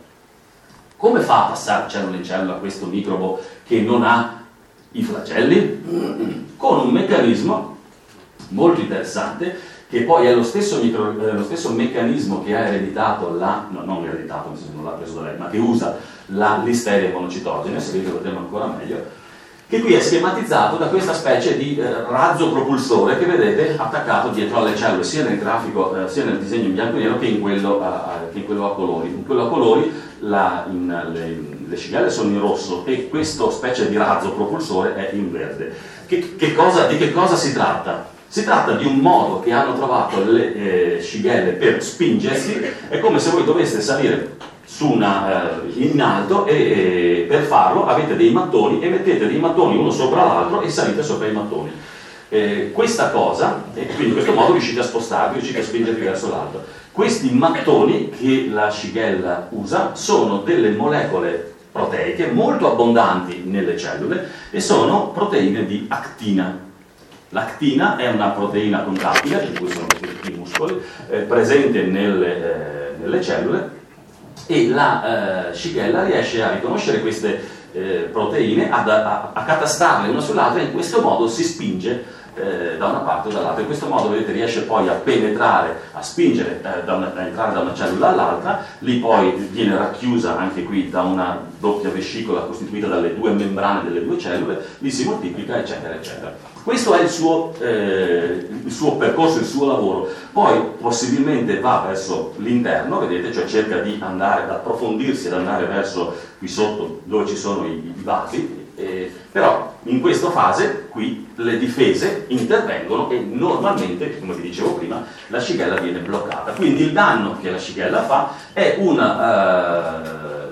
Come fa a passare di cellula in cellula questo microbo che non ha i flagelli? Con un meccanismo molto interessante, che poi è lo stesso, micro, eh, lo stesso meccanismo che ha ereditato la, no, non ereditato, nel senso non l'ha preso da lei, ma che usa la Listeria monocitogene, se vi vedremo ancora meglio, che qui è schematizzato da questa specie di eh, razzo propulsore che vedete attaccato dietro alle cellule, sia nel grafico, eh, sia nel disegno in bianco e nero che in quello a, che in quello a colori. In quello a colori la, in, le, le Shigelle sono in rosso e questo specie di razzo propulsore è in verde. Che, che cosa, di che cosa si tratta? Si tratta di un modo che hanno trovato le eh, Shigelle per spingersi. È come se voi doveste salire su una, eh, in alto e eh, per farlo avete dei mattoni e mettete dei mattoni uno sopra l'altro e salite sopra i mattoni. Eh, questa cosa, e quindi in questo modo riuscite a spostarvi, riuscite a spingervi verso l'alto. Questi mattoni che la Shigella usa sono delle molecole proteiche molto abbondanti nelle cellule e sono proteine di actina. L'actina è una proteina contrattile, di cui sono i muscoli, eh, presente nelle, eh, nelle cellule, e la eh, Shigella riesce a riconoscere queste eh, proteine, ad, a, a catastarle una sull'altra, e in questo modo si spinge eh, da una parte o dall'altra. In questo modo, vedete, riesce poi a penetrare, a spingere, eh, da una, a entrare da una cellula all'altra, lì poi viene racchiusa anche qui da una doppia vescicola costituita dalle due membrane delle due cellule, lì si moltiplica, eccetera, eccetera. Questo è il suo, eh, il suo percorso, il suo lavoro. Poi possibilmente va verso l'interno, vedete, cioè cerca di andare, ad approfondirsi, ad andare verso qui sotto dove ci sono i, i vasi, eh, però in questa fase qui le difese intervengono e normalmente, come vi dicevo prima, la Shigella viene bloccata. Quindi il danno che la Shigella fa è una... Eh,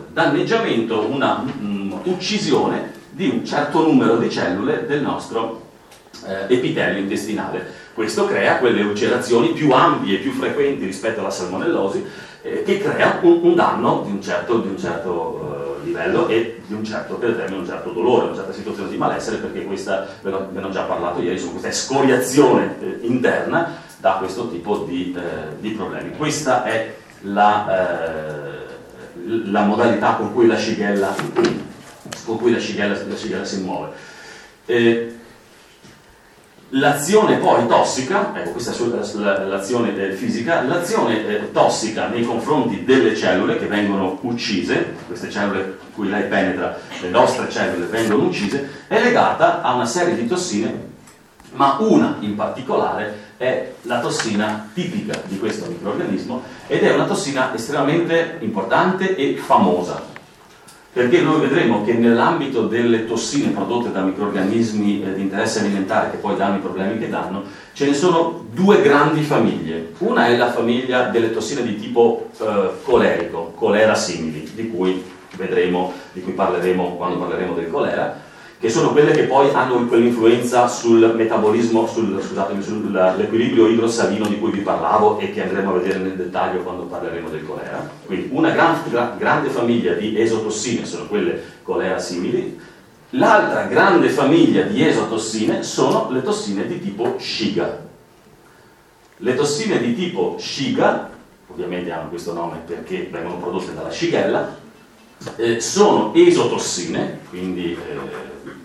danneggiamento, una um, uccisione di un certo numero di cellule del nostro eh, epitelio intestinale. Questo crea quelle ulcerazioni più ampie e più frequenti rispetto alla salmonellosi, eh, che crea un, un danno di un certo, di un certo uh, livello e di un certo, che determina un certo dolore, una certa situazione di malessere, perché questa, ve ne ho già parlato ieri, su questa escoriazione eh, interna da questo tipo di, eh, di problemi. Questa è la, eh, la modalità con cui la Shigella, con cui la Shigella, la Shigella si muove. Eh, L'azione poi tossica, ecco questa è l'azione fisica, l'azione eh, tossica nei confronti delle cellule che vengono uccise, queste cellule in cui lei penetra, le nostre cellule vengono uccise, è legata a una serie di tossine, ma una in particolare è la tossina tipica di questo microrganismo ed è una tossina estremamente importante e famosa. Perché noi vedremo che nell'ambito delle tossine prodotte da microrganismi eh, di interesse alimentare che poi danno i problemi che danno, ce ne sono due grandi famiglie. Una è la famiglia delle tossine di tipo eh, colerico, colera simili, di cui vedremo, di cui parleremo quando parleremo del colera, che sono quelle che poi hanno quell'influenza sul metabolismo, sul, scusatemi, sull'equilibrio idrosalino di cui vi parlavo e che andremo a vedere nel dettaglio quando parleremo del colera. Quindi una gran, gra, grande famiglia di esotossine sono quelle colera simili, l'altra grande famiglia di esotossine sono le tossine di tipo Shiga. Le tossine di tipo Shiga, ovviamente hanno questo nome perché vengono prodotte dalla Shigella, eh, sono esotossine, quindi eh,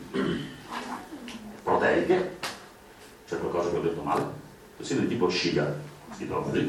proteiche, c'è qualcosa che ho detto male, tossine di tipo Shiga, si trova lì,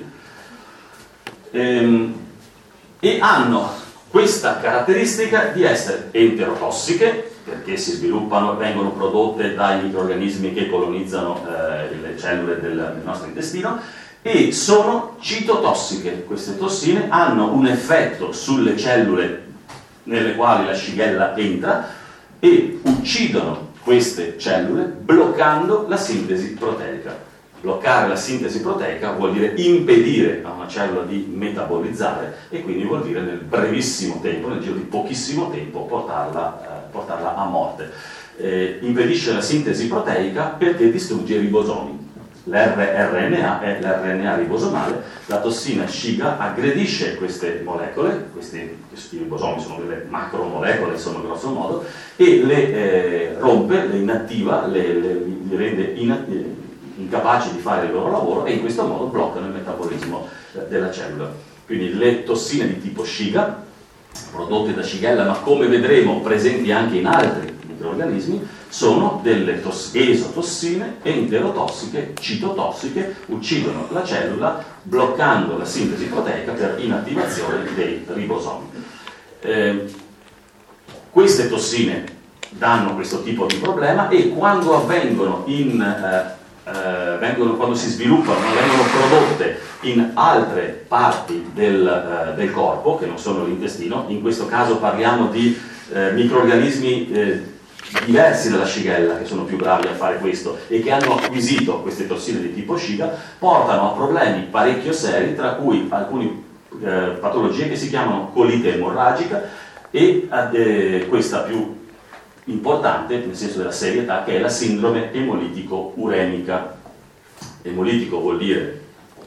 ehm, e hanno questa caratteristica di essere enterotossiche, perché si sviluppano, vengono prodotte dai microrganismi che colonizzano eh, le cellule del, del nostro intestino, e sono citotossiche. Queste tossine hanno un effetto sulle cellule nelle quali la Shigella entra e uccidono queste cellule bloccando la sintesi proteica. Bloccare la sintesi proteica vuol dire impedire a una cellula di metabolizzare e quindi vuol dire nel brevissimo tempo, nel giro di pochissimo tempo, portarla, eh, portarla a morte. Eh, impedisce la sintesi proteica perché distrugge i ribosomi. L'RNA è l'R N A ribosomale, la tossina Shiga aggredisce queste molecole, questi, questi ribosomi sono delle macromolecole, insomma, grosso modo, e le eh, rompe, le inattiva, le, le, li rende inattive, incapaci di fare il loro lavoro e in questo modo bloccano il metabolismo della cellula. Quindi le tossine di tipo Shiga, prodotte da Shigella, ma come vedremo presenti anche in altri microrganismi, sono delle esotossine enterotossiche, citotossiche, uccidono la cellula bloccando la sintesi proteica per inattivazione dei ribosomi. Eh, queste tossine danno questo tipo di problema e quando avvengono in eh, Uh, vengono, quando si sviluppano, vengono prodotte in altre parti del, uh, del corpo, che non sono l'intestino. In questo caso parliamo di uh, microrganismi uh, diversi dalla Shigella, che sono più bravi a fare questo e che hanno acquisito queste tossine di tipo Shiga, portano a problemi parecchio seri, tra cui alcune uh, patologie che si chiamano colite emorragica e uh, questa più importante nel senso della serietà, che è la sindrome emolitico-uremica. Emolitico vuol dire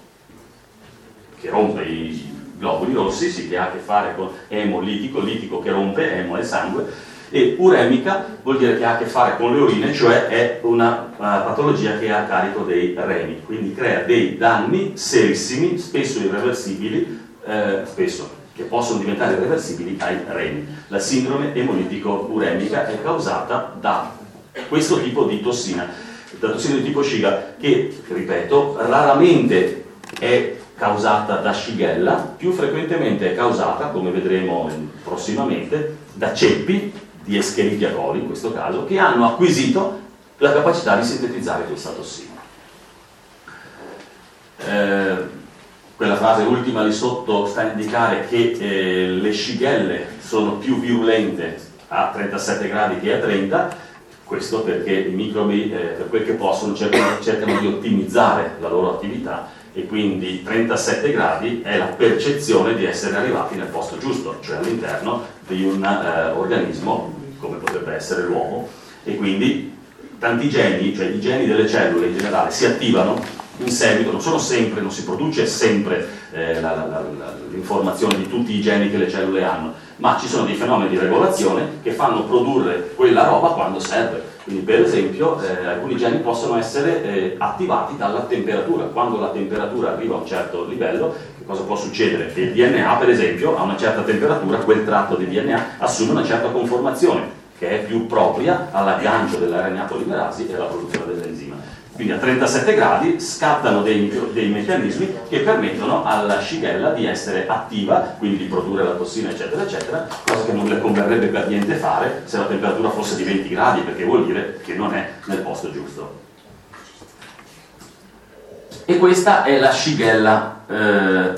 che rompe i globuli rossi, sì, che ha a che fare con emolitico, litico che rompe, emo è sangue, e uremica vuol dire che ha a che fare con le urine, cioè è una, una patologia che ha a carico dei reni, quindi crea dei danni serissimi, spesso irreversibili, eh, spesso che possono diventare irreversibili ai reni. La sindrome emolitico-uremica è causata da questo tipo di tossina, da tossina di tipo Shiga, che, ripeto, raramente è causata da Shigella, più frequentemente è causata, come vedremo prossimamente, da ceppi di Escherichia coli, in questo caso, che hanno acquisito la capacità di sintetizzare questa tossina. Eh, Quella frase ultima lì sotto sta a indicare che eh, le Shigelle sono più virulente a trentasette gradi che a trenta, questo perché i microbi, eh, per quel che possono, cercano, cercano di ottimizzare la loro attività e quindi trentasette gradi è la percezione di essere arrivati nel posto giusto, cioè all'interno di un eh, organismo come potrebbe essere l'uomo, e quindi tanti geni, cioè i geni delle cellule in generale, si attivano in seguito, non sono sempre, non si produce sempre eh, la, la, la, l'informazione di tutti i geni che le cellule hanno, ma ci sono dei fenomeni di regolazione che fanno produrre quella roba quando serve. Quindi per esempio eh, alcuni geni possono essere eh, attivati dalla temperatura. Quando la temperatura arriva a un certo livello, che cosa può succedere? Che il D N A, per esempio, a una certa temperatura quel tratto di D N A assume una certa conformazione che è più propria all'aggancio dell'R N A polimerasi e alla produzione dell'enzima. Quindi a trentasette gradi scattano dei, dei meccanismi che permettono alla shigella di essere attiva, quindi di produrre la tossina, eccetera, eccetera, cosa che non le converrebbe per niente fare se la temperatura fosse di venti gradi, perché vuol dire che non è nel posto giusto. E questa è la shigella eh,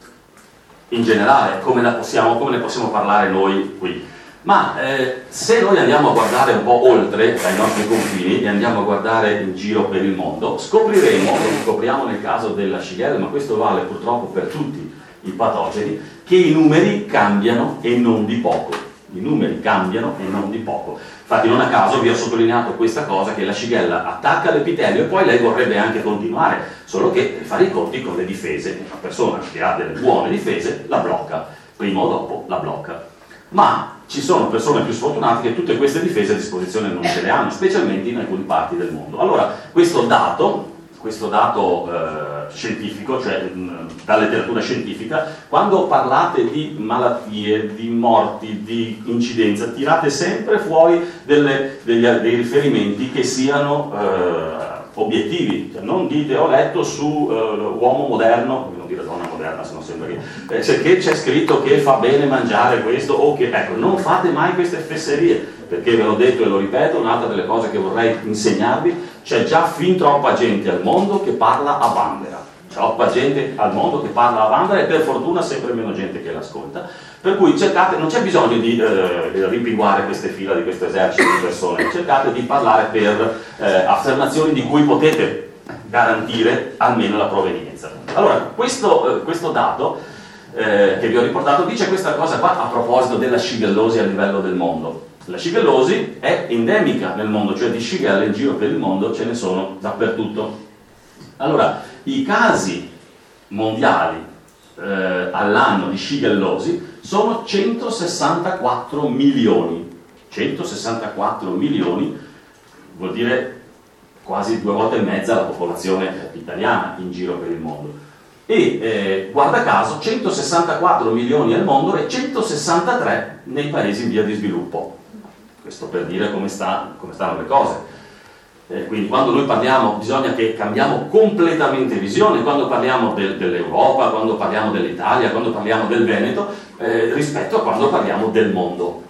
in generale, come, la possiamo, come ne possiamo parlare noi qui. Ma eh, se noi andiamo a guardare un po' oltre dai nostri confini e andiamo a guardare in giro per il mondo, scopriremo, lo scopriamo nel caso della shigella, ma questo vale purtroppo per tutti i patogeni, che i numeri cambiano e non di poco. I numeri cambiano e non di poco. Infatti non a caso vi ho sottolineato questa cosa, che la shigella attacca l'epitelio e poi lei vorrebbe anche continuare, solo che deve fare i conti con le difese. Una persona che ha delle buone difese la blocca, prima o dopo la blocca. Ma ci sono persone più sfortunate che tutte queste difese a disposizione non ce le hanno, specialmente in alcune parti del mondo. Allora, questo dato, questo dato eh, scientifico, cioè mh, da letteratura scientifica, quando parlate di malattie, di morti, di incidenza, tirate sempre fuori delle, degli, dei riferimenti che siano eh, obiettivi. Cioè, non dite ho letto su uh, uomo moderno, non dire donna moderna se non sembra che, eh, cioè, che c'è scritto che fa bene mangiare questo o che, ecco, non fate mai queste fesserie, perché ve l'ho detto e lo ripeto, un'altra delle cose che vorrei insegnarvi: c'è già fin troppa gente al mondo che parla a vanvera, troppa gente al mondo che parla a vanvera e per fortuna sempre meno gente che l'ascolta, per cui cercate, non c'è bisogno di eh, rimpinguare queste fila di questo esercito di persone, cercate di parlare per eh, affermazioni di cui potete garantire almeno la provenienza. Allora, questo, eh, questo dato eh, che vi ho riportato dice questa cosa qua a proposito della shigellosi a livello del mondo. La shigellosi è endemica nel mondo, cioè di shigelle in giro per il mondo ce ne sono dappertutto. Allora, i casi mondiali eh, all'anno di shigellosi sono centosessantaquattro milioni. centosessantaquattro milioni vuol dire quasi due volte e mezza la popolazione italiana in giro per il mondo. E eh, guarda caso, centosessantaquattro milioni al mondo e centosessantatré nei paesi in via di sviluppo. Questo per dire come, sta, come stanno le cose. Eh, quindi quando noi parliamo, bisogna che cambiamo completamente visione, quando parliamo del, dell'Europa, quando parliamo dell'Italia, quando parliamo del Veneto, eh, rispetto a quando parliamo del mondo.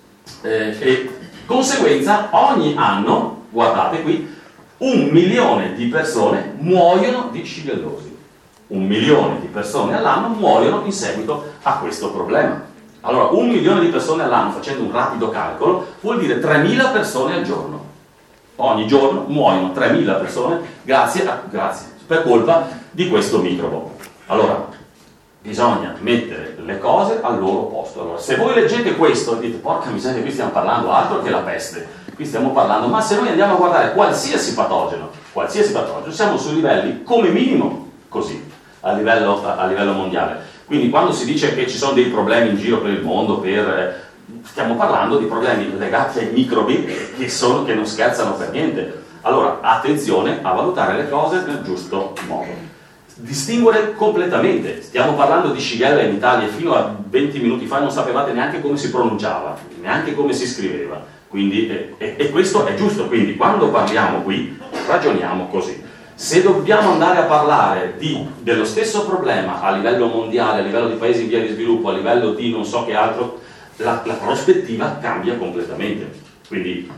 Eh, e conseguenza, ogni anno, guardate qui, un milione di persone muoiono di shigellosi. Un milione di persone all'anno muoiono in seguito a questo problema. Allora, un milione di persone all'anno, facendo un rapido calcolo, vuol dire tremila persone al giorno. Ogni giorno muoiono tremila persone grazie, a, grazie per colpa di questo microbo. Allora, bisogna mettere le cose al loro posto. Allora, se voi leggete questo e dite, porca miseria, qui stiamo parlando altro che la peste, qui stiamo parlando, ma se noi andiamo a guardare qualsiasi patogeno, qualsiasi patogeno, siamo su livelli come minimo così, a livello, a livello mondiale. Quindi quando si dice che ci sono dei problemi in giro per il mondo, per, eh, stiamo parlando di problemi legati ai microbi che, sono, che non scherzano per niente. Allora, attenzione a valutare le cose nel giusto modo. Distinguere completamente. Stiamo parlando di shigella in Italia, fino a venti minuti fa non sapevate neanche come si pronunciava, neanche come si scriveva. Quindi, e, e, e questo è giusto, quindi quando parliamo qui ragioniamo così. Se dobbiamo andare a parlare di, dello stesso problema a livello mondiale, a livello di paesi in via di sviluppo, a livello di non so che altro, la, la prospettiva cambia completamente. Quindi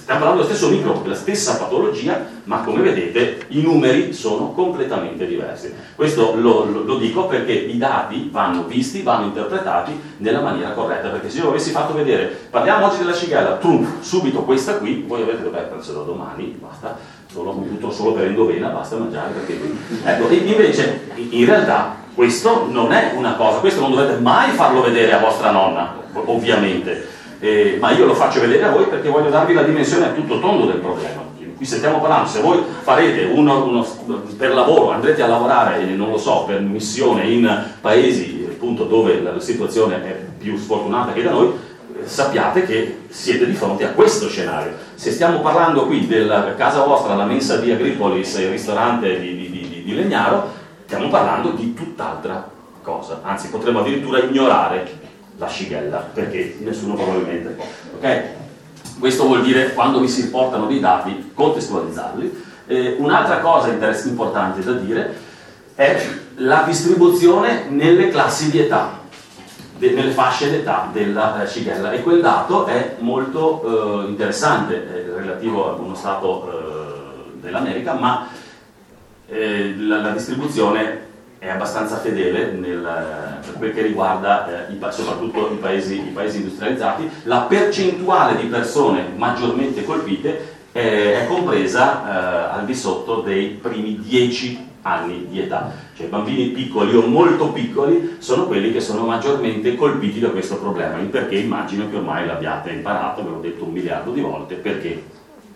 stiamo parlando dello stesso microbo, della stessa patologia, ma come vedete i numeri sono completamente diversi. Questo lo, lo, lo dico perché i dati vanno visti, vanno interpretati nella maniera corretta, perché se io avessi fatto vedere, parliamo oggi della Shigella, trumf, subito questa qui, voi avete dovuto perso da domani, basta, solo nutro solo per endovena, basta mangiare, perché ecco, invece in realtà questo non è una cosa, questo non dovete mai farlo vedere a vostra nonna, ovviamente. Eh, ma io lo faccio vedere a voi perché voglio darvi la dimensione a tutto tondo del problema. Qui se stiamo parlando, se voi farete uno, uno per lavoro, andrete a lavorare, non lo so, per missione in paesi appunto dove la, la situazione è più sfortunata che da noi, eh, sappiate che siete di fronte a questo scenario. Se stiamo parlando qui della casa vostra, la mensa di Agripolis e il ristorante di, di, di, di Legnaro, stiamo parlando di tutt'altra cosa, anzi potremmo addirittura ignorare la Shigella, perché nessuno probabilmente può. Okay? Questo vuol dire, quando vi si portano dei dati, contestualizzarli. Eh, un'altra cosa importante da dire è la distribuzione nelle classi di età, de, nelle fasce d'età della eh, Shigella, e quel dato è molto eh, interessante, è relativo a uno stato eh, dell'America, ma eh, la, la distribuzione è abbastanza fedele nel, per quel che riguarda eh, i, soprattutto i paesi, i paesi industrializzati. La percentuale di persone maggiormente colpite eh, è compresa eh, al di sotto dei primi dieci anni di età, cioè bambini piccoli o molto piccoli sono quelli che sono maggiormente colpiti da questo problema. Il perché immagino che ormai l'abbiate imparato, ve l'ho detto un miliardo di volte. Perché?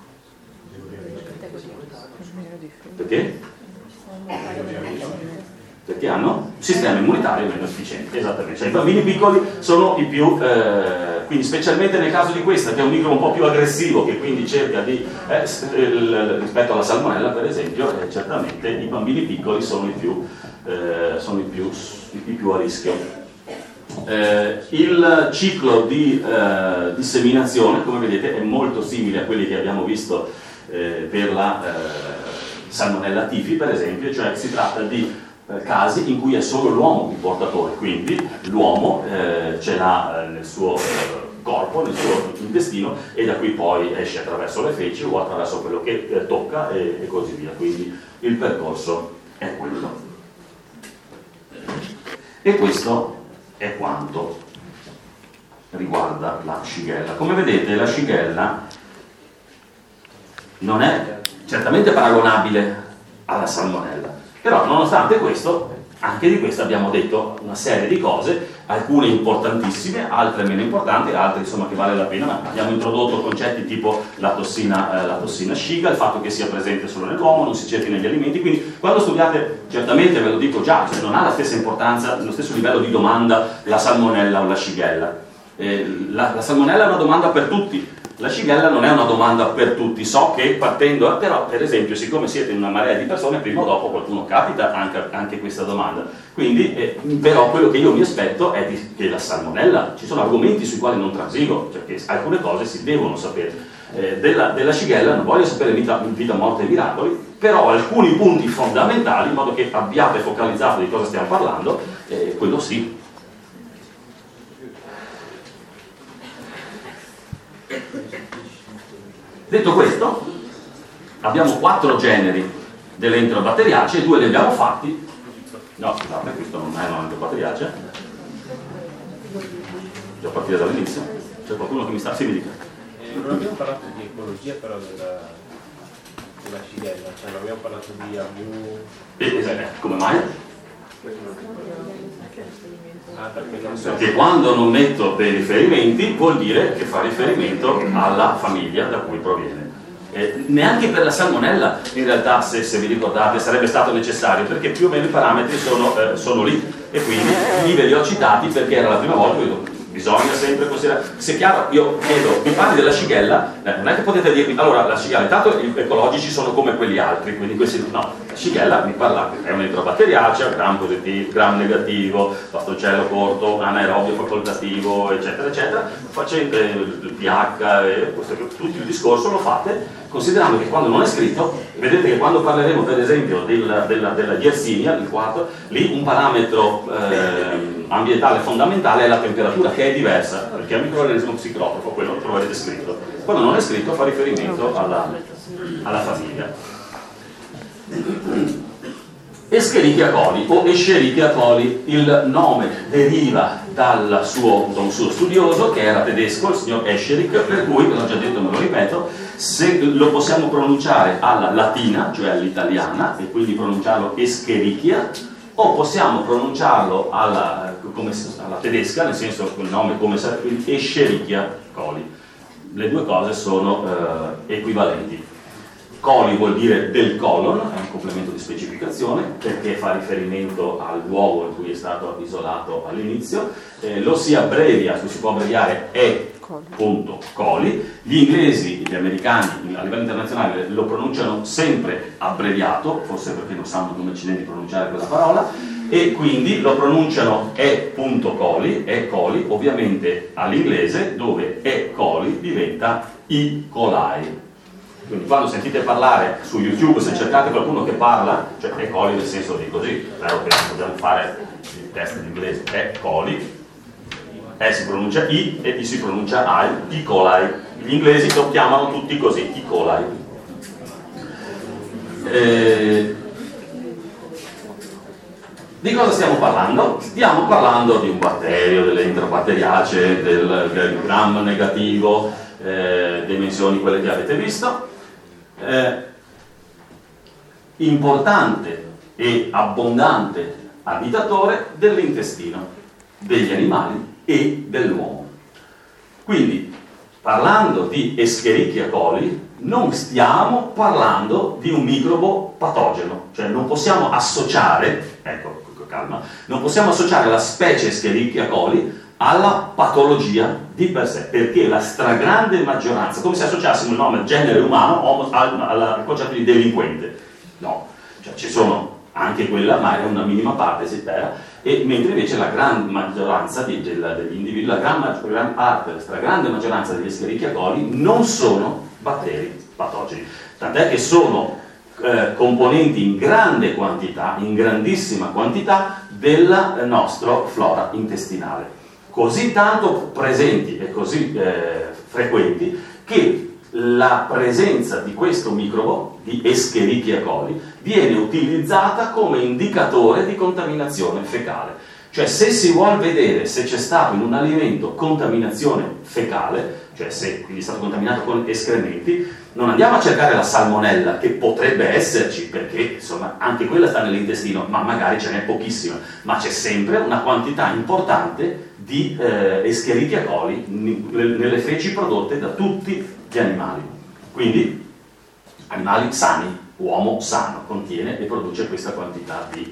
Perché? Perché hanno un sistema immunitario meno efficiente, esattamente. Cioè, i bambini piccoli sono i più, eh, quindi specialmente nel caso di questa, che è un microbo un po' più aggressivo, che quindi cerca di, eh, il, rispetto alla salmonella per esempio, eh, certamente i bambini piccoli sono i più, eh, sono i più, i più a rischio. Eh, il ciclo di eh, disseminazione, come vedete, è molto simile a quelli che abbiamo visto eh, per la eh, salmonella tifi, per esempio, cioè si tratta di casi in cui è solo l'uomo il portatore, quindi l'uomo eh, ce l'ha eh, nel suo eh, corpo, nel suo intestino, e da qui poi esce attraverso le feci o attraverso quello che eh, tocca e, e così via, quindi il percorso è quello. E questo è quanto riguarda la Shigella. Come vedete, la Shigella non è certamente paragonabile alla salmonella, però nonostante questo, anche di questo abbiamo detto una serie di cose, alcune importantissime, altre meno importanti, altre insomma che vale la pena, ma abbiamo introdotto concetti tipo la tossina, eh, la tossina Shiga, il fatto che sia presente solo nell'uomo, non si cerchi negli alimenti, quindi quando studiate, certamente ve lo dico già, cioè non ha la stessa importanza, lo stesso livello di domanda la salmonella o la Shigella. Eh, la, la salmonella è una domanda per tutti, la Shigella non è una domanda per tutti. So che partendo, però per esempio, siccome siete in una marea di persone, prima o dopo qualcuno capita anche, anche questa domanda, quindi eh, però quello che io mi aspetto è di, che la salmonella, ci sono argomenti sui quali non transigo, cioè che alcune cose si devono sapere. Eh, della, della Shigella non voglio sapere vita, vita, morte e miracoli, però alcuni punti fondamentali, in modo che abbiate focalizzato di cosa stiamo parlando, eh, quello sì. Detto questo, abbiamo quattro generi dell'enterobatteriacea e due li abbiamo fatti. No, scusate, questo non è un'enterobatteriacea. Devo partire dall'inizio. C'è qualcuno che mi sta... Sì, mi dica. Eh, non abbiamo parlato di ecologia però della, della Shigella, cioè non abbiamo parlato di abu... E eh, come mai? Ah, perché, non so. Perché quando non metto dei riferimenti vuol dire che fa riferimento alla famiglia da cui proviene. Eh, neanche per la salmonella in realtà, se, se vi ricordate, sarebbe stato necessario, perché più o meno i parametri sono, eh, sono lì, e quindi lì ve li ho citati perché era la prima volta che bisogna sempre considerare. Se è chiaro, io chiedo, mi parli della Shigella, eh, non è che potete dirmi, allora la Shigella, intanto gli ecologici sono come quelli altri, quindi questi no, la Shigella mi parlate, è un'enterobatteriacea, gram positivo, gram negativo, bastoncello corto, anaerobio facoltativo, eccetera, eccetera, facendo il pH, e questo, tutto il discorso lo fate considerando che quando non è scritto, vedete che quando parleremo per esempio del, della, della Yersinia, il quarto, lì un parametro eh, ambientale fondamentale è la temperatura, che è diversa, perché è un microorganismo psicotropo, quello troverete scritto. Quando non è scritto fa riferimento alla, alla famiglia. Escherichia coli o Escherichia coli, il nome deriva dal suo, da un suo studioso che era tedesco, il signor Escherich, per cui, l'ho già detto, me lo ripeto, se lo possiamo pronunciare alla latina, cioè all'italiana, e quindi pronunciarlo Escherichia, o possiamo pronunciarlo alla, come, alla tedesca, nel senso che il nome come sarebbe Escherichia coli. Le due cose sono eh, equivalenti. Coli vuol dire del colon, è un complemento di specificazione perché fa riferimento al luogo in cui è stato isolato all'inizio, eh, lo si abbrevia, si può abbreviare E punto coli. Gli inglesi, gli americani a livello internazionale lo pronunciano sempre abbreviato, forse perché non sanno come accidenti pronunciare quella parola, e quindi lo pronunciano E punto coli, E coli, ovviamente all'inglese, dove E coli diventa E coli. Quindi quando sentite parlare su YouTube, se cercate qualcuno che parla, cioè E coli nel senso di così, spero che dobbiamo fare il test in inglese, E coli, E si pronuncia I e I si pronuncia I, E coli. Gli inglesi lo chiamano tutti così, E coli. Eh, di cosa stiamo parlando? Stiamo parlando di un batterio, delle enterobatteriacee, del, del gram negativo, eh, dimensioni quelle che avete visto. Eh, importante e abbondante abitatore dell'intestino degli animali e dell'uomo. Quindi, parlando di Escherichia coli, non stiamo parlando di un microbo patogeno, cioè non possiamo associare, ecco, calma, non possiamo associare la specie Escherichia coli alla patologia di per sé, perché la stragrande maggioranza, come se associassimo il nome genere umano al, al concetto di delinquente. No, cioè ci sono anche quella, ma è una minima parte, si spera, e mentre invece la gran maggioranza di, del, degli individui, la gran, gran parte, la stragrande maggioranza degli Escherichia coli non sono batteri patogeni, tant'è che sono eh, componenti in grande quantità, in grandissima quantità della nostra flora intestinale. Così tanto presenti e così eh, frequenti che la presenza di questo microbo, di Escherichia coli, viene utilizzata come indicatore di contaminazione fecale. Cioè se si vuol vedere se c'è stato in un alimento contaminazione fecale, cioè se quindi è stato contaminato con escrementi, non andiamo a cercare la salmonella, che potrebbe esserci, perché insomma anche quella sta nell'intestino, ma magari ce n'è pochissima, ma c'è sempre una quantità importante di eh, Escherichia coli nelle feci prodotte da tutti gli animali. Quindi animali sani, uomo sano, contiene e produce questa quantità di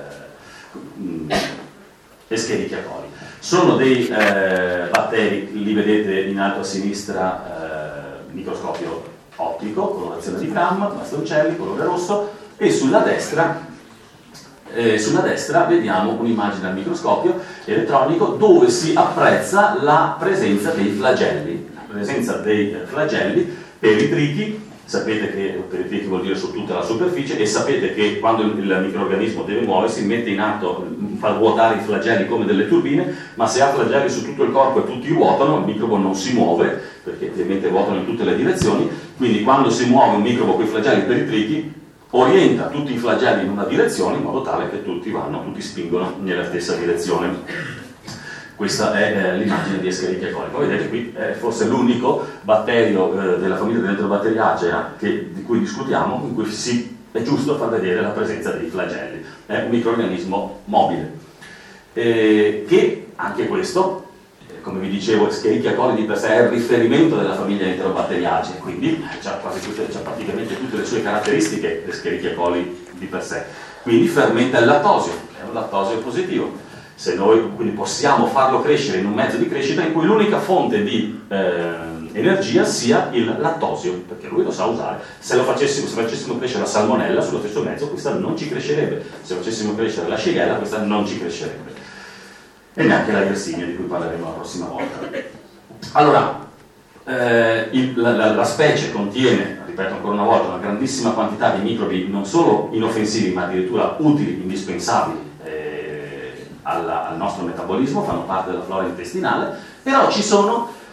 eh, Escherichia coli. Sono dei eh, batteri, li vedete in alto a sinistra, eh, microscopio ottico, colorazione di gram, bastoncelli, colore rosso, e sulla destra Eh, sulla destra vediamo un'immagine al microscopio elettronico dove si apprezza la presenza dei flagelli, la presenza dei flagelli peritrichi. Sapete che peritrichi vuol dire su tutta la superficie, e sapete che quando il microrganismo deve muoversi mette in atto, fa ruotare i flagelli come delle turbine, ma se ha flagelli su tutto il corpo e tutti ruotano, il microbo non si muove, perché ovviamente ruotano in tutte le direzioni. Quindi quando si muove un microbo con i flagelli peritrichi orienta tutti i flagelli in una direzione in modo tale che tutti vanno, tutti spingono nella stessa direzione. Questa è eh, l'immagine di Escherichia coli. Poi vedete qui è forse l'unico batterio eh, della famiglia dell'enterobatteriacea che, di cui discutiamo, in cui si, è giusto far vedere la presenza dei flagelli. È un microrganismo mobile, eh, che anche questo, come vi dicevo, Escherichia coli di per sé è il riferimento della famiglia Enterobatteriacee, quindi c'ha quasi tutte, c'ha praticamente tutte le sue caratteristiche Escherichia coli di per sé. Quindi fermenta il lattosio, è un lattosio positivo. Se noi quindi possiamo farlo crescere in un mezzo di crescita in cui l'unica fonte di eh, energia sia il lattosio, perché lui lo sa usare. Se lo facessimo, se facessimo crescere la salmonella sullo stesso mezzo, questa non ci crescerebbe. Se facessimo crescere la shigella, questa non ci crescerebbe. E neanche la Yersinia, di cui parleremo la prossima volta. Allora, eh, il, la, la, la specie contiene, ripeto ancora una volta, una grandissima quantità di microbi non solo inoffensivi, ma addirittura utili, indispensabili eh, alla, al nostro metabolismo, fanno parte della flora intestinale, però ci sono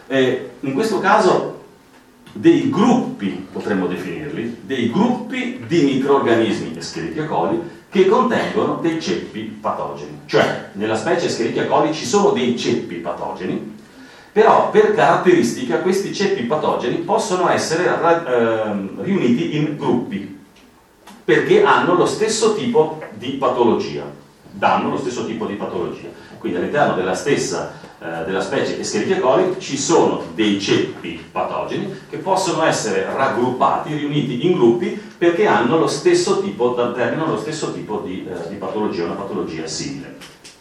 Eh, in questo caso dei gruppi, potremmo definirli, dei gruppi di microrganismi Escherichia coli che contengono dei ceppi patogeni. Cioè, nella specie Escherichia coli ci sono dei ceppi patogeni, però per caratteristica questi ceppi patogeni possono essere eh, riuniti in gruppi, perché hanno lo stesso tipo di patologia, danno lo stesso tipo di patologia. Quindi all'interno della stessa eh, della specie Escherichia coli ci sono dei ceppi patogeni che possono essere raggruppati, riuniti in gruppi, perché hanno lo stesso tipo, determinano lo stesso tipo di, eh, di patologia, una patologia simile.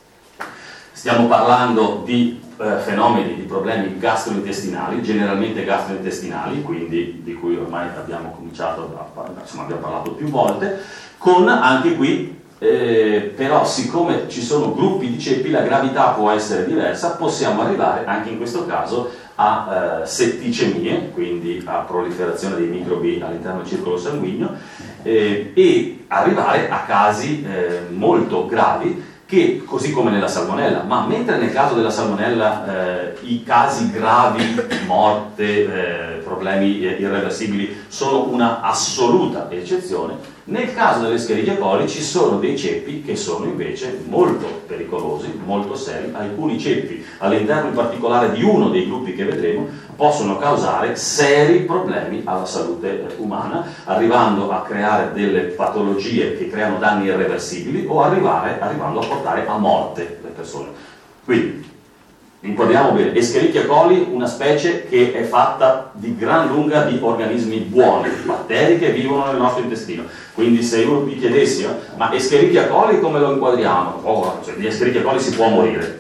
Stiamo parlando di eh, fenomeni, di problemi gastrointestinali, generalmente gastrointestinali, quindi di cui ormai abbiamo cominciato a parlare, insomma abbiamo parlato più volte, con anche qui Eh, però siccome ci sono gruppi di ceppi la gravità può essere diversa, possiamo arrivare anche in questo caso a eh, setticemie, quindi a proliferazione dei microbi all'interno del circolo sanguigno, eh, e arrivare a casi eh, molto gravi che, così come nella salmonella, ma mentre nel caso della salmonella eh, i casi gravi, morte, eh, problemi eh, irreversibili sono una assoluta eccezione, nel caso dell'Escherichia coli ci sono dei ceppi che sono invece molto pericolosi, molto seri. Alcuni ceppi, all'interno in particolare di uno dei gruppi che vedremo, possono causare seri problemi alla salute umana, arrivando a creare delle patologie che creano danni irreversibili o arrivare, arrivando a portare a morte le persone. Quindi, inquadriamo bene, Escherichia coli, una specie che è fatta di gran lunga di organismi buoni, batteri che vivono nel nostro intestino. Quindi se io vi chiedessi, eh, ma Escherichia coli come lo inquadriamo? Oh, cioè, di Escherichia coli si può morire.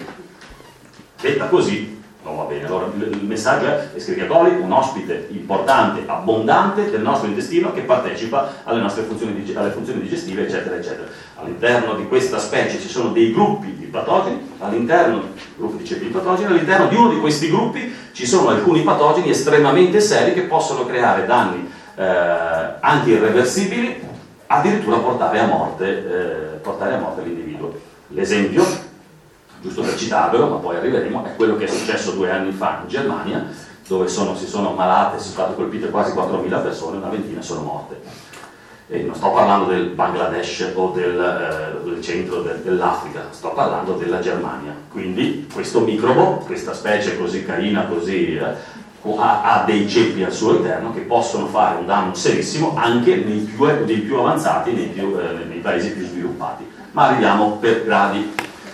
Detta così non va bene. Allora il, il messaggio è Escherichia coli, un ospite importante, abbondante del nostro intestino che partecipa alle nostre funzioni, alle funzioni digestive, eccetera, eccetera. All'interno di questa specie ci sono dei gruppi di patogeni, all'interno gruppi di ceppi patogeni, all'interno di uno di questi gruppi ci sono alcuni patogeni estremamente seri che possono creare danni eh, anche irreversibili, addirittura portare a morte, eh, portare a morte l'individuo. L'esempio, giusto per citarvelo, ma poi arriveremo, è quello che è successo due anni fa in Germania, dove sono, si sono ammalate, sono state colpite quasi quattromila persone, una ventina sono morte. E non sto parlando del Bangladesh o del, eh, del centro de, dell'Africa, sto parlando della Germania. Quindi questo microbo, questa specie così carina, così, eh, ha, ha dei ceppi al suo interno che possono fare un danno serissimo anche nei più, nei più avanzati, nei, più, eh, nei paesi più sviluppati. Ma arriviamo per gradi.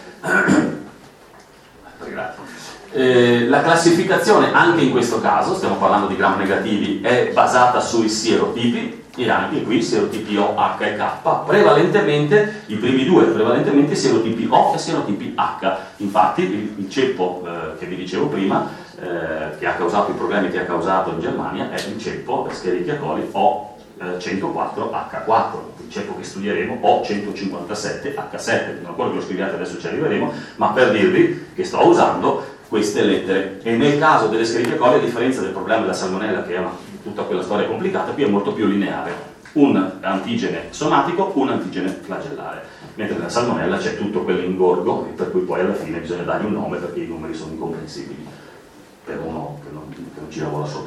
per gradi. Eh, la classificazione anche in questo caso, stiamo parlando di gram negativi, è basata sui sierotipi, e anche qui serotipi O, H e K, prevalentemente, i primi due, prevalentemente serotipi O e serotipi H. Infatti il, il ceppo eh, che vi dicevo prima, eh, che ha causato i problemi che ha causato in Germania, è il ceppo Escherichia coli O centoquattro H quattro, il ceppo che studieremo O centocinquantasette H sette, non quello che lo scriviate adesso ci arriveremo, ma per dirvi che sto usando queste lettere. E nel caso dell'Escherichia coli, a differenza del problema della salmonella, che è una tutta quella storia complicata, qui è molto più lineare, un antigene somatico, un antigene flagellare, mentre nella salmonella c'è tutto quell'ingorgo, per cui poi alla fine bisogna dargli un nome perché i numeri sono incomprensibili per uno che non, che non ci lavora sopra.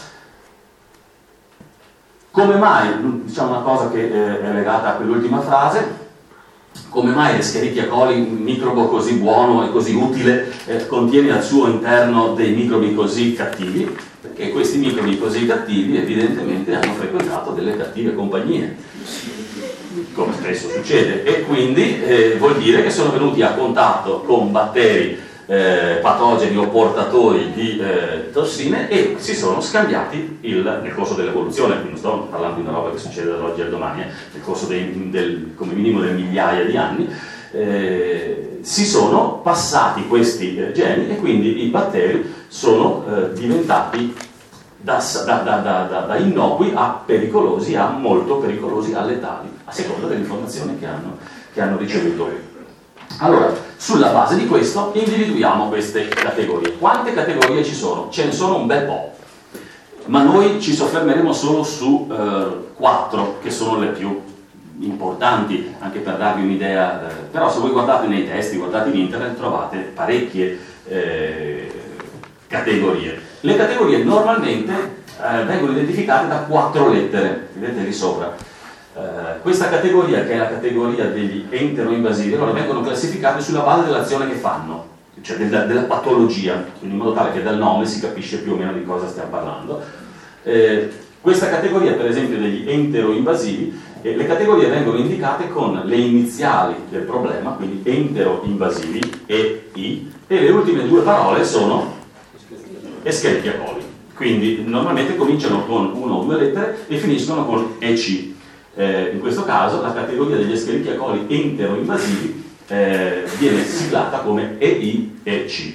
Come mai, diciamo una cosa che è legata a quell'ultima frase, come mai l'Escherichia coli, un microbo così buono e così utile, eh, contiene al suo interno dei microbi così cattivi? Perché questi microbi così cattivi evidentemente hanno frequentato delle cattive compagnie, come spesso succede, e quindi eh, vuol dire che sono venuti a contatto con batteri eh, patogeni o portatori di eh, tossine e si sono scambiati il, nel corso dell'evoluzione, quindi non sto parlando di una roba che succede dall'oggi al domani, eh, nel corso dei, del, come minimo delle migliaia di anni, eh, si sono passati questi eh, geni e quindi i batteri sono eh, diventati da, da, da, da, da innocui a pericolosi, a molto pericolosi, a letali, a seconda delle informazioni che hanno, che hanno ricevuto. Allora, sulla base di questo individuiamo queste categorie. Quante categorie ci sono? Ce ne sono un bel po', ma noi ci soffermeremo solo su eh, quattro che sono le più importanti, anche per darvi un'idea, eh, però se voi guardate nei testi, guardate in internet, trovate parecchie eh, categorie. Le categorie normalmente eh, vengono identificate da quattro lettere, vedete lì sopra. Eh, questa categoria, che è la categoria degli enteroinvasivi, allora vengono classificati sulla base dell'azione che fanno, cioè della, della patologia, in modo tale che dal nome si capisce più o meno di cosa stiamo parlando. Eh, questa categoria, per esempio, degli enteroinvasivi, eh, le categorie vengono indicate con le iniziali del problema, quindi enteroinvasivi, E I, e le ultime due parole sono Escherichia coli. Quindi normalmente cominciano con una o due lettere e finiscono con E C. Eh, in questo caso la categoria degli Escherichia coli enteroinvasivi eh, viene siglata come E I e C.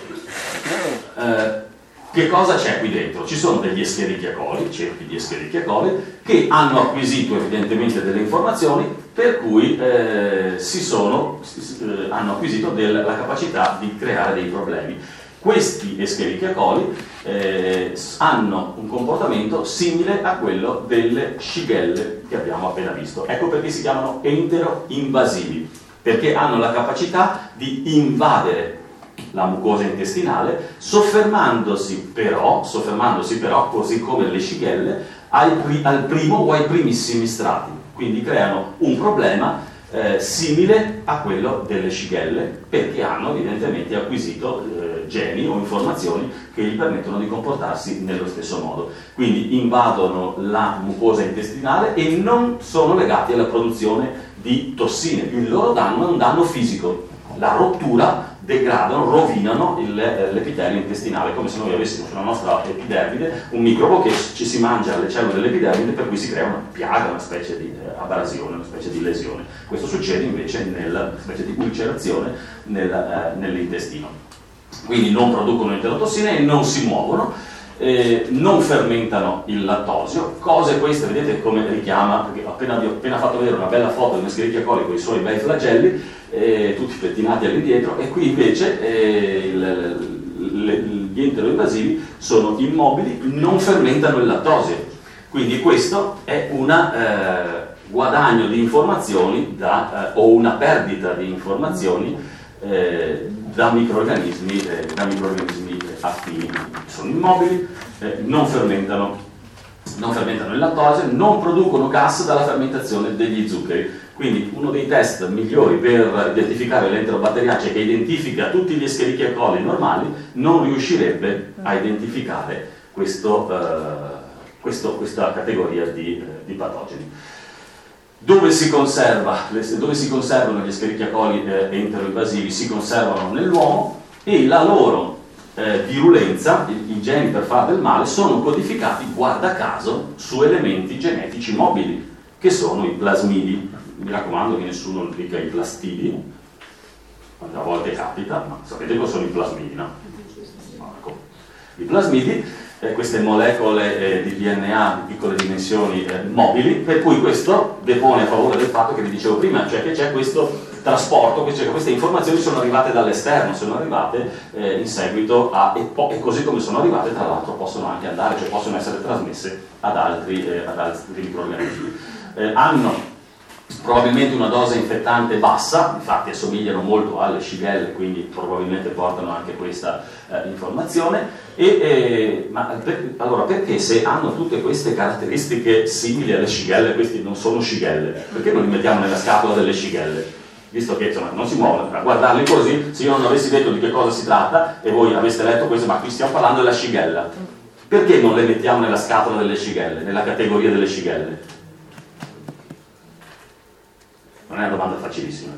Eh, che cosa c'è qui dentro? Ci sono degli Escherichia coli, cerchi di Escherichia coli, che hanno acquisito evidentemente delle informazioni per cui eh, si sono, eh, hanno acquisito del, la capacità di creare dei problemi. Questi Escherichia coli eh, hanno un comportamento simile a quello delle shigelle che abbiamo appena visto. Ecco perché si chiamano enteroinvasivi, perché hanno la capacità di invadere la mucosa intestinale, soffermandosi però, soffermandosi però così come le shigelle, al, al primo o ai primissimi strati. Quindi creano un problema eh, simile a quello delle shigelle, perché hanno evidentemente acquisito eh, geni o informazioni che gli permettono di comportarsi nello stesso modo. Quindi invadono la mucosa intestinale e non sono legati alla produzione di tossine. Il loro danno è un danno fisico. La rottura degradano, rovinano l'epitelio intestinale, come se noi avessimo sulla nostra epidermide un microbo che ci si mangia le cellule dell'epidermide, per cui si crea una piaga, una specie di abrasione, una specie di lesione. Questo succede invece nella specie di ulcerazione nel, eh, nell'intestino. Quindi non producono enterotossine e non si muovono, eh, non fermentano il lattosio, cose queste, vedete come richiama, perché appena vi ho appena fatto vedere una bella foto di un Escherichia coli con i suoi bei flagelli, eh, tutti pettinati all'indietro, e qui invece eh, il, le, gli enteroinvasivi sono immobili, non fermentano il lattosio. Quindi questo è un eh, guadagno di informazioni da, eh, o una perdita di informazioni eh, da microrganismi, eh, da microrganismi affini. Sono immobili, eh, non fermentano, non fermentano il lattosio, non producono gas dalla fermentazione degli zuccheri. Quindi uno dei test migliori per identificare l'enterobatteriace, che identifica tutti gli Escherichia coli normali, non riuscirebbe a identificare questo, eh, questo, questa categoria di, eh, di patogeni. Dove si, conserva, dove si conservano gli Escherichia coli eh, enteroinvasivi? Si conservano nell'uomo, e la loro eh, virulenza, i, i geni per fare del male, sono codificati, guarda caso, su elementi genetici mobili, che sono i plasmidi. Mi raccomando che nessuno dica i plastidi, a volte capita, ma sapete cosa sono i plasmidi, no? Ecco. I plasmidi, eh, queste molecole eh, di D N A di piccole dimensioni eh, mobili, per cui questo depone a favore del fatto che vi dicevo prima, cioè che c'è questo trasporto, cioè che queste informazioni sono arrivate dall'esterno, sono arrivate eh, in seguito a, e, po- e così come sono arrivate, tra l'altro possono anche andare, cioè possono essere trasmesse ad altri, eh, ad altri microorganismi. Eh, hanno probabilmente una dose infettante bassa, infatti assomigliano molto alle shigelle, quindi probabilmente portano anche questa eh, informazione. E, eh, ma per, allora perché, se hanno tutte queste caratteristiche simili alle shigelle, questi non sono shigelle, perché non li mettiamo nella scatola delle shigelle? Visto che insomma, non si muovono, a guardarli così, se io non avessi detto di che cosa si tratta e voi aveste letto questo, ma qui stiamo parlando della shigella, perché non le mettiamo nella scatola delle shigelle, nella categoria delle shigelle? Non è una domanda facilissima,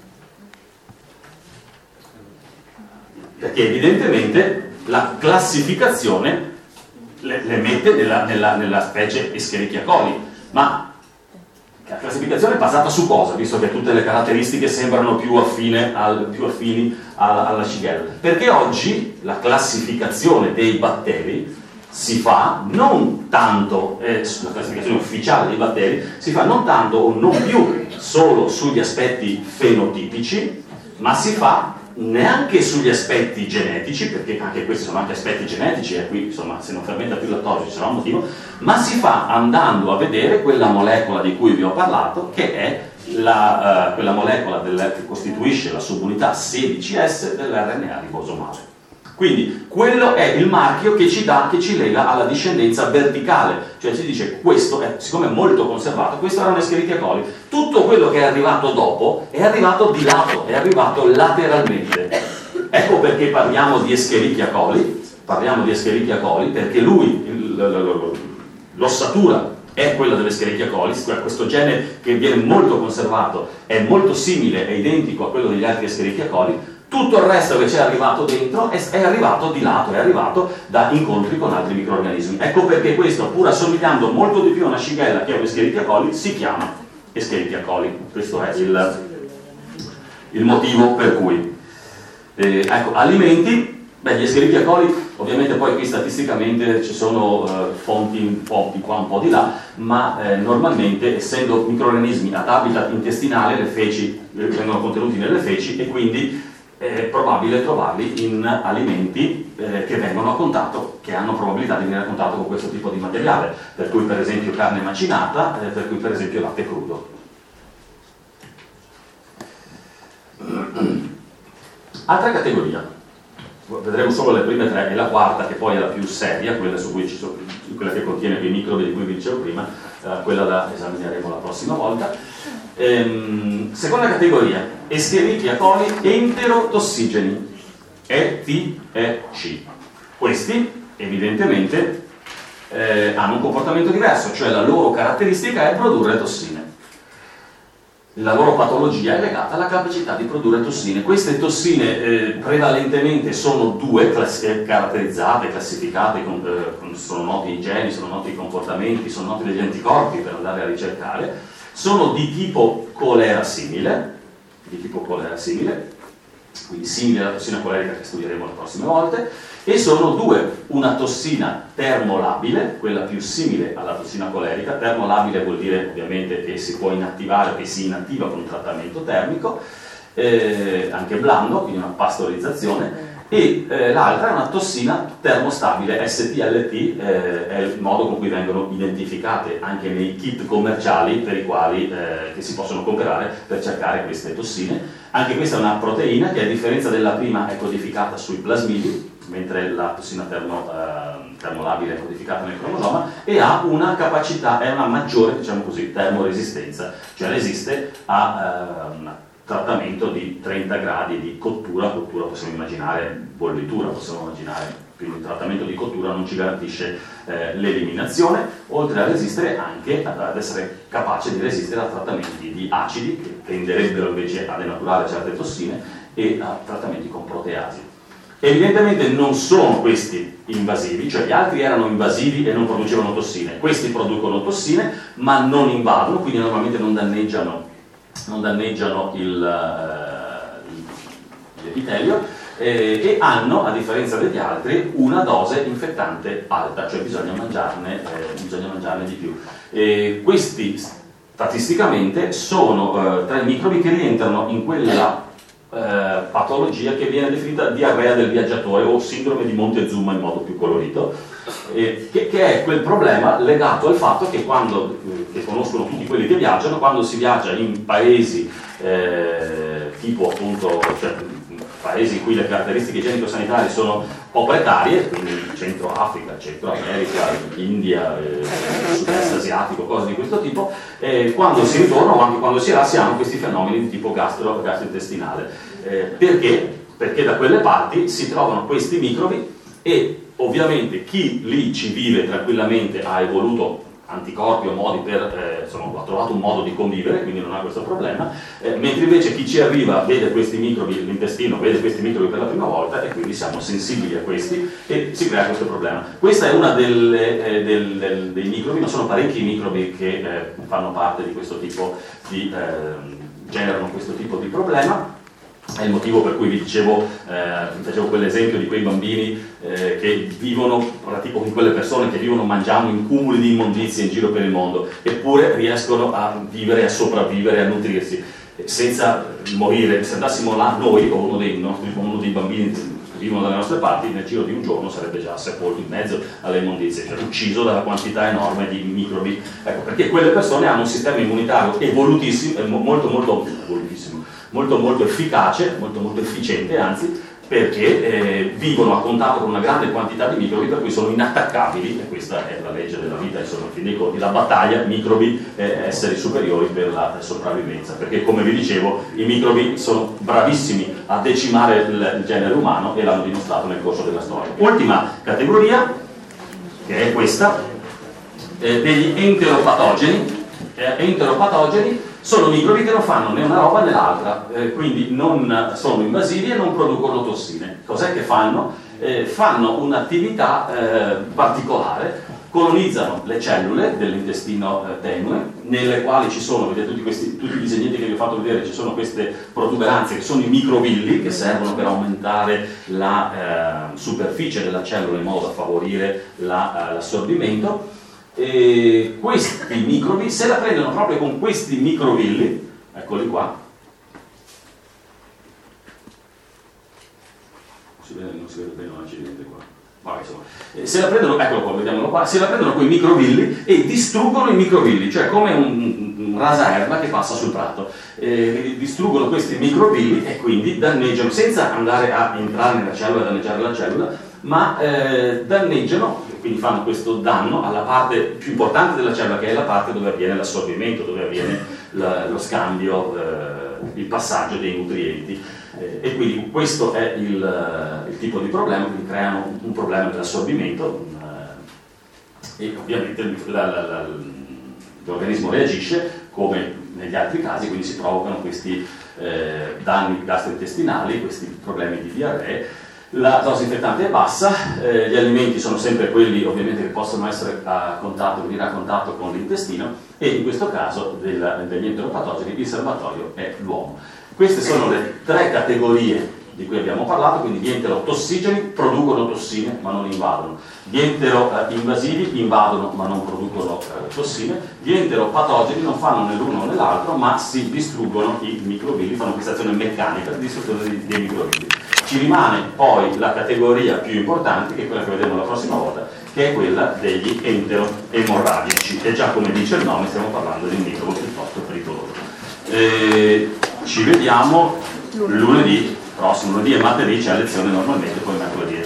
perché evidentemente la classificazione le, le mette nella, nella, nella specie Escherichia coli, ma la classificazione è basata su cosa, visto che tutte le caratteristiche sembrano più, affine al, più affini alla, alla shigella? Perché oggi la classificazione dei batteri si fa non tanto, eh, la classificazione ufficiale dei batteri si fa non tanto o non più solo sugli aspetti fenotipici, ma si fa neanche sugli aspetti genetici, perché anche questi sono anche aspetti genetici, e qui insomma se non fermenta più il lattosio ci sarà un motivo, ma si fa andando a vedere quella molecola di cui vi ho parlato, che è la, uh, quella molecola del, che costituisce la subunità sedici S dell'R N A ribosomale. Quindi quello è il marchio che ci dà, che ci lega alla discendenza verticale, cioè ci dice questo, è, siccome è molto conservato, questo era un Escherichia coli. Tutto quello che è arrivato dopo è arrivato di lato, è arrivato lateralmente. Ecco perché parliamo di Escherichia coli, parliamo di Escherichia coli perché lui, l'ossatura è quella dell'Escherichia coli, questo gene che viene molto conservato è molto simile, è identico a quello degli altri Escherichia coli. Tutto il resto che c'è arrivato dentro è, è arrivato di lato, è arrivato da incontri con altri microrganismi. Ecco perché questo, pur assomigliando molto di più a una shigella che a un Escherichia coli, si chiama Escherichia coli. Questo è il, il motivo per cui. Eh, ecco, alimenti. Beh, gli Escherichia coli, ovviamente poi qui statisticamente ci sono eh, fonti un po' di qua, un po' di là, ma eh, normalmente, essendo microrganismi ad habitat intestinale, le feci eh, vengono contenuti nelle feci e quindi è probabile trovarli in alimenti eh, che vengono a contatto, che hanno probabilità di venire a contatto con questo tipo di materiale, per cui per esempio carne macinata, eh, per cui per esempio latte crudo. Altra categoria. Vedremo solo le prime tre e la quarta, che poi è la più seria, quella, su cui ci sono, quella che contiene quei microbi di cui vi dicevo prima, eh, quella la esamineremo la prossima volta. Ehm, seconda categoria, Escherichia coli enterotossigeni, E T E C. Questi evidentemente eh, hanno un comportamento diverso, cioè la loro caratteristica è produrre tossine. La loro patologia è legata alla capacità di produrre tossine. Queste tossine eh, prevalentemente sono due, class- caratterizzate, classificate, con, eh, sono noti i geni, sono noti i comportamenti, sono noti degli anticorpi per andare a ricercare, sono di tipo colera simile, di tipo colera simile, quindi simile alla tossina colerica che studieremo le prossime volte, e sono due, una tossina termolabile, quella più simile alla tossina colerica. Termolabile vuol dire ovviamente che si può inattivare, che si inattiva con un trattamento termico, eh, anche blando, quindi una pastorizzazione, e eh, l'altra è una tossina termostabile, S T L T, eh, è il modo con cui vengono identificate anche nei kit commerciali per i quali eh, che si possono comprare per cercare queste tossine. Anche questa è una proteina che, a differenza della prima, è codificata sui plasmidi, mentre la tossina termo, eh, termolabile è codificata nel cromosoma, e ha una capacità, è una maggiore, diciamo così, termoresistenza, cioè resiste a eh, un trattamento di trenta gradi di cottura. Cottura possiamo immaginare bollitura, possiamo immaginare, quindi il trattamento di cottura non ci garantisce eh, l'eliminazione, oltre a resistere anche ad essere capace di resistere a trattamenti di acidi che tenderebbero invece a denaturare certe tossine e a trattamenti con proteasi. Evidentemente non sono questi invasivi, cioè gli altri erano invasivi e non producevano tossine, questi producono tossine ma non invadono, quindi normalmente non danneggiano, non danneggiano il, uh, l'epitelio eh, e hanno, a differenza degli altri, una dose infettante alta, cioè bisogna mangiarne, eh, bisogna mangiarne di più. E questi statisticamente sono eh, tra i microbi che rientrano in quella Eh, patologia che viene definita diarrea del viaggiatore o sindrome di Montezuma in modo più colorito, eh, che, che è quel problema legato al fatto che quando, eh, che conoscono tutti quelli che viaggiano, quando si viaggia in paesi eh, tipo appunto, cioè, paesi in cui le caratteristiche igienico-sanitarie sono po' precarie, quindi Centro Africa, Centro America, India, eh, Sud-Est asiatico, cose di questo tipo, eh, quando si ritorna o anche quando si va si hanno questi fenomeni di tipo gastro, gastrointestinale. Eh, perché? Perché da quelle parti si trovano questi microbi e ovviamente chi lì ci vive tranquillamente ha evoluto anticorpi o modi per, eh, insomma, ha trovato un modo di convivere, quindi non ha questo problema, eh, mentre invece chi ci arriva vede questi microbi, l'intestino vede questi microbi per la prima volta e quindi siamo sensibili a questi e si crea questo problema. Questa è una delle, eh, del, del, dei microbi, ma sono parecchi microbi che eh, fanno parte di questo tipo di, eh, generano questo tipo di problema. È il motivo per cui vi dicevo, eh, facevo quell'esempio di quei bambini eh, che vivono, tipo di quelle persone che vivono mangiando in cumuli di immondizie in giro per il mondo, eppure riescono a vivere, a sopravvivere, a nutrirsi, senza morire. Se andassimo là noi, o uno dei, nostri, uno dei bambini che vivono dalle nostre parti, nel giro di un giorno sarebbe già sepolto in mezzo alle immondizie, cioè ucciso dalla quantità enorme di microbi. Ecco, perché quelle persone hanno un sistema immunitario evolutissimo, molto molto evolutissimo, molto molto efficace, molto molto efficiente, anzi, perché eh, vivono a contatto con una grande quantità di microbi, per cui sono inattaccabili, e questa è la legge della vita, insomma, in fin dei conti, la battaglia microbi eh, esseri superiori per la sopravvivenza, perché come vi dicevo i microbi sono bravissimi a decimare il, il genere umano e l'hanno dimostrato nel corso della storia. Ultima categoria, che è questa, eh, degli enteropatogeni. Eh, enteropatogeni sono microbi che non fanno né una roba né l'altra, eh, quindi non sono invasivi e non producono tossine. Cos'è che fanno? Eh, fanno un'attività eh, particolare, colonizzano le cellule dell'intestino eh, tenue, nelle quali ci sono, vedete tutti, questi, tutti i disegnetti che vi ho fatto vedere, ci sono queste protuberanze che sono i microvilli, che servono per aumentare la eh, superficie della cellula in modo da favorire la, eh, l'assorbimento. E questi microbi se la prendono proprio con questi microvilli, eccoli qua, non si vede, non si vede bene l'accidente qua. Vabbè, insomma, se la prendono, eccolo qua, vediamolo qua, se la prendono con i microvilli e distruggono i microvilli, cioè come un, un rasaerba che passa sul prato, eh, distruggono questi microvilli e quindi danneggiano, senza andare a entrare nella cellula e danneggiare la cellula, ma eh, danneggiano, quindi fanno questo danno alla parte più importante della cellula, che è la parte dove avviene l'assorbimento, dove avviene la, lo scambio, eh, il passaggio dei nutrienti. Eh, e quindi questo è il, il tipo di problema, quindi creano un, un problema dell'assorbimento eh, e ovviamente la, la, la, l'organismo reagisce come negli altri casi, quindi si provocano questi eh, danni gastrointestinali, questi problemi di diarrea. La dose infettante è bassa, eh, gli alimenti sono sempre quelli ovviamente che possono essere a contatto, venire a contatto con l'intestino, e in questo caso del, degli enteropatogeni il serbatoio è l'uomo. Queste sono le tre categorie di cui abbiamo parlato, quindi gli enterotossigeni producono tossine ma non invadono, gli enteroinvasivi invadono ma non producono eh, tossine, gli enteropatogeni non fanno né l'uno né l'altro ma si distruggono i microvilli, fanno questa azione meccanica di distruzione dei, dei microvilli. Ci rimane poi la categoria più importante, che è quella che vedremo la prossima volta, che è quella degli enteroemorragici, e già come dice il nome stiamo parlando di un microbo piuttosto pericoloso. Eh, ci vediamo lunedì prossimo, lunedì e martedì c'è lezione normalmente, poi mercoledì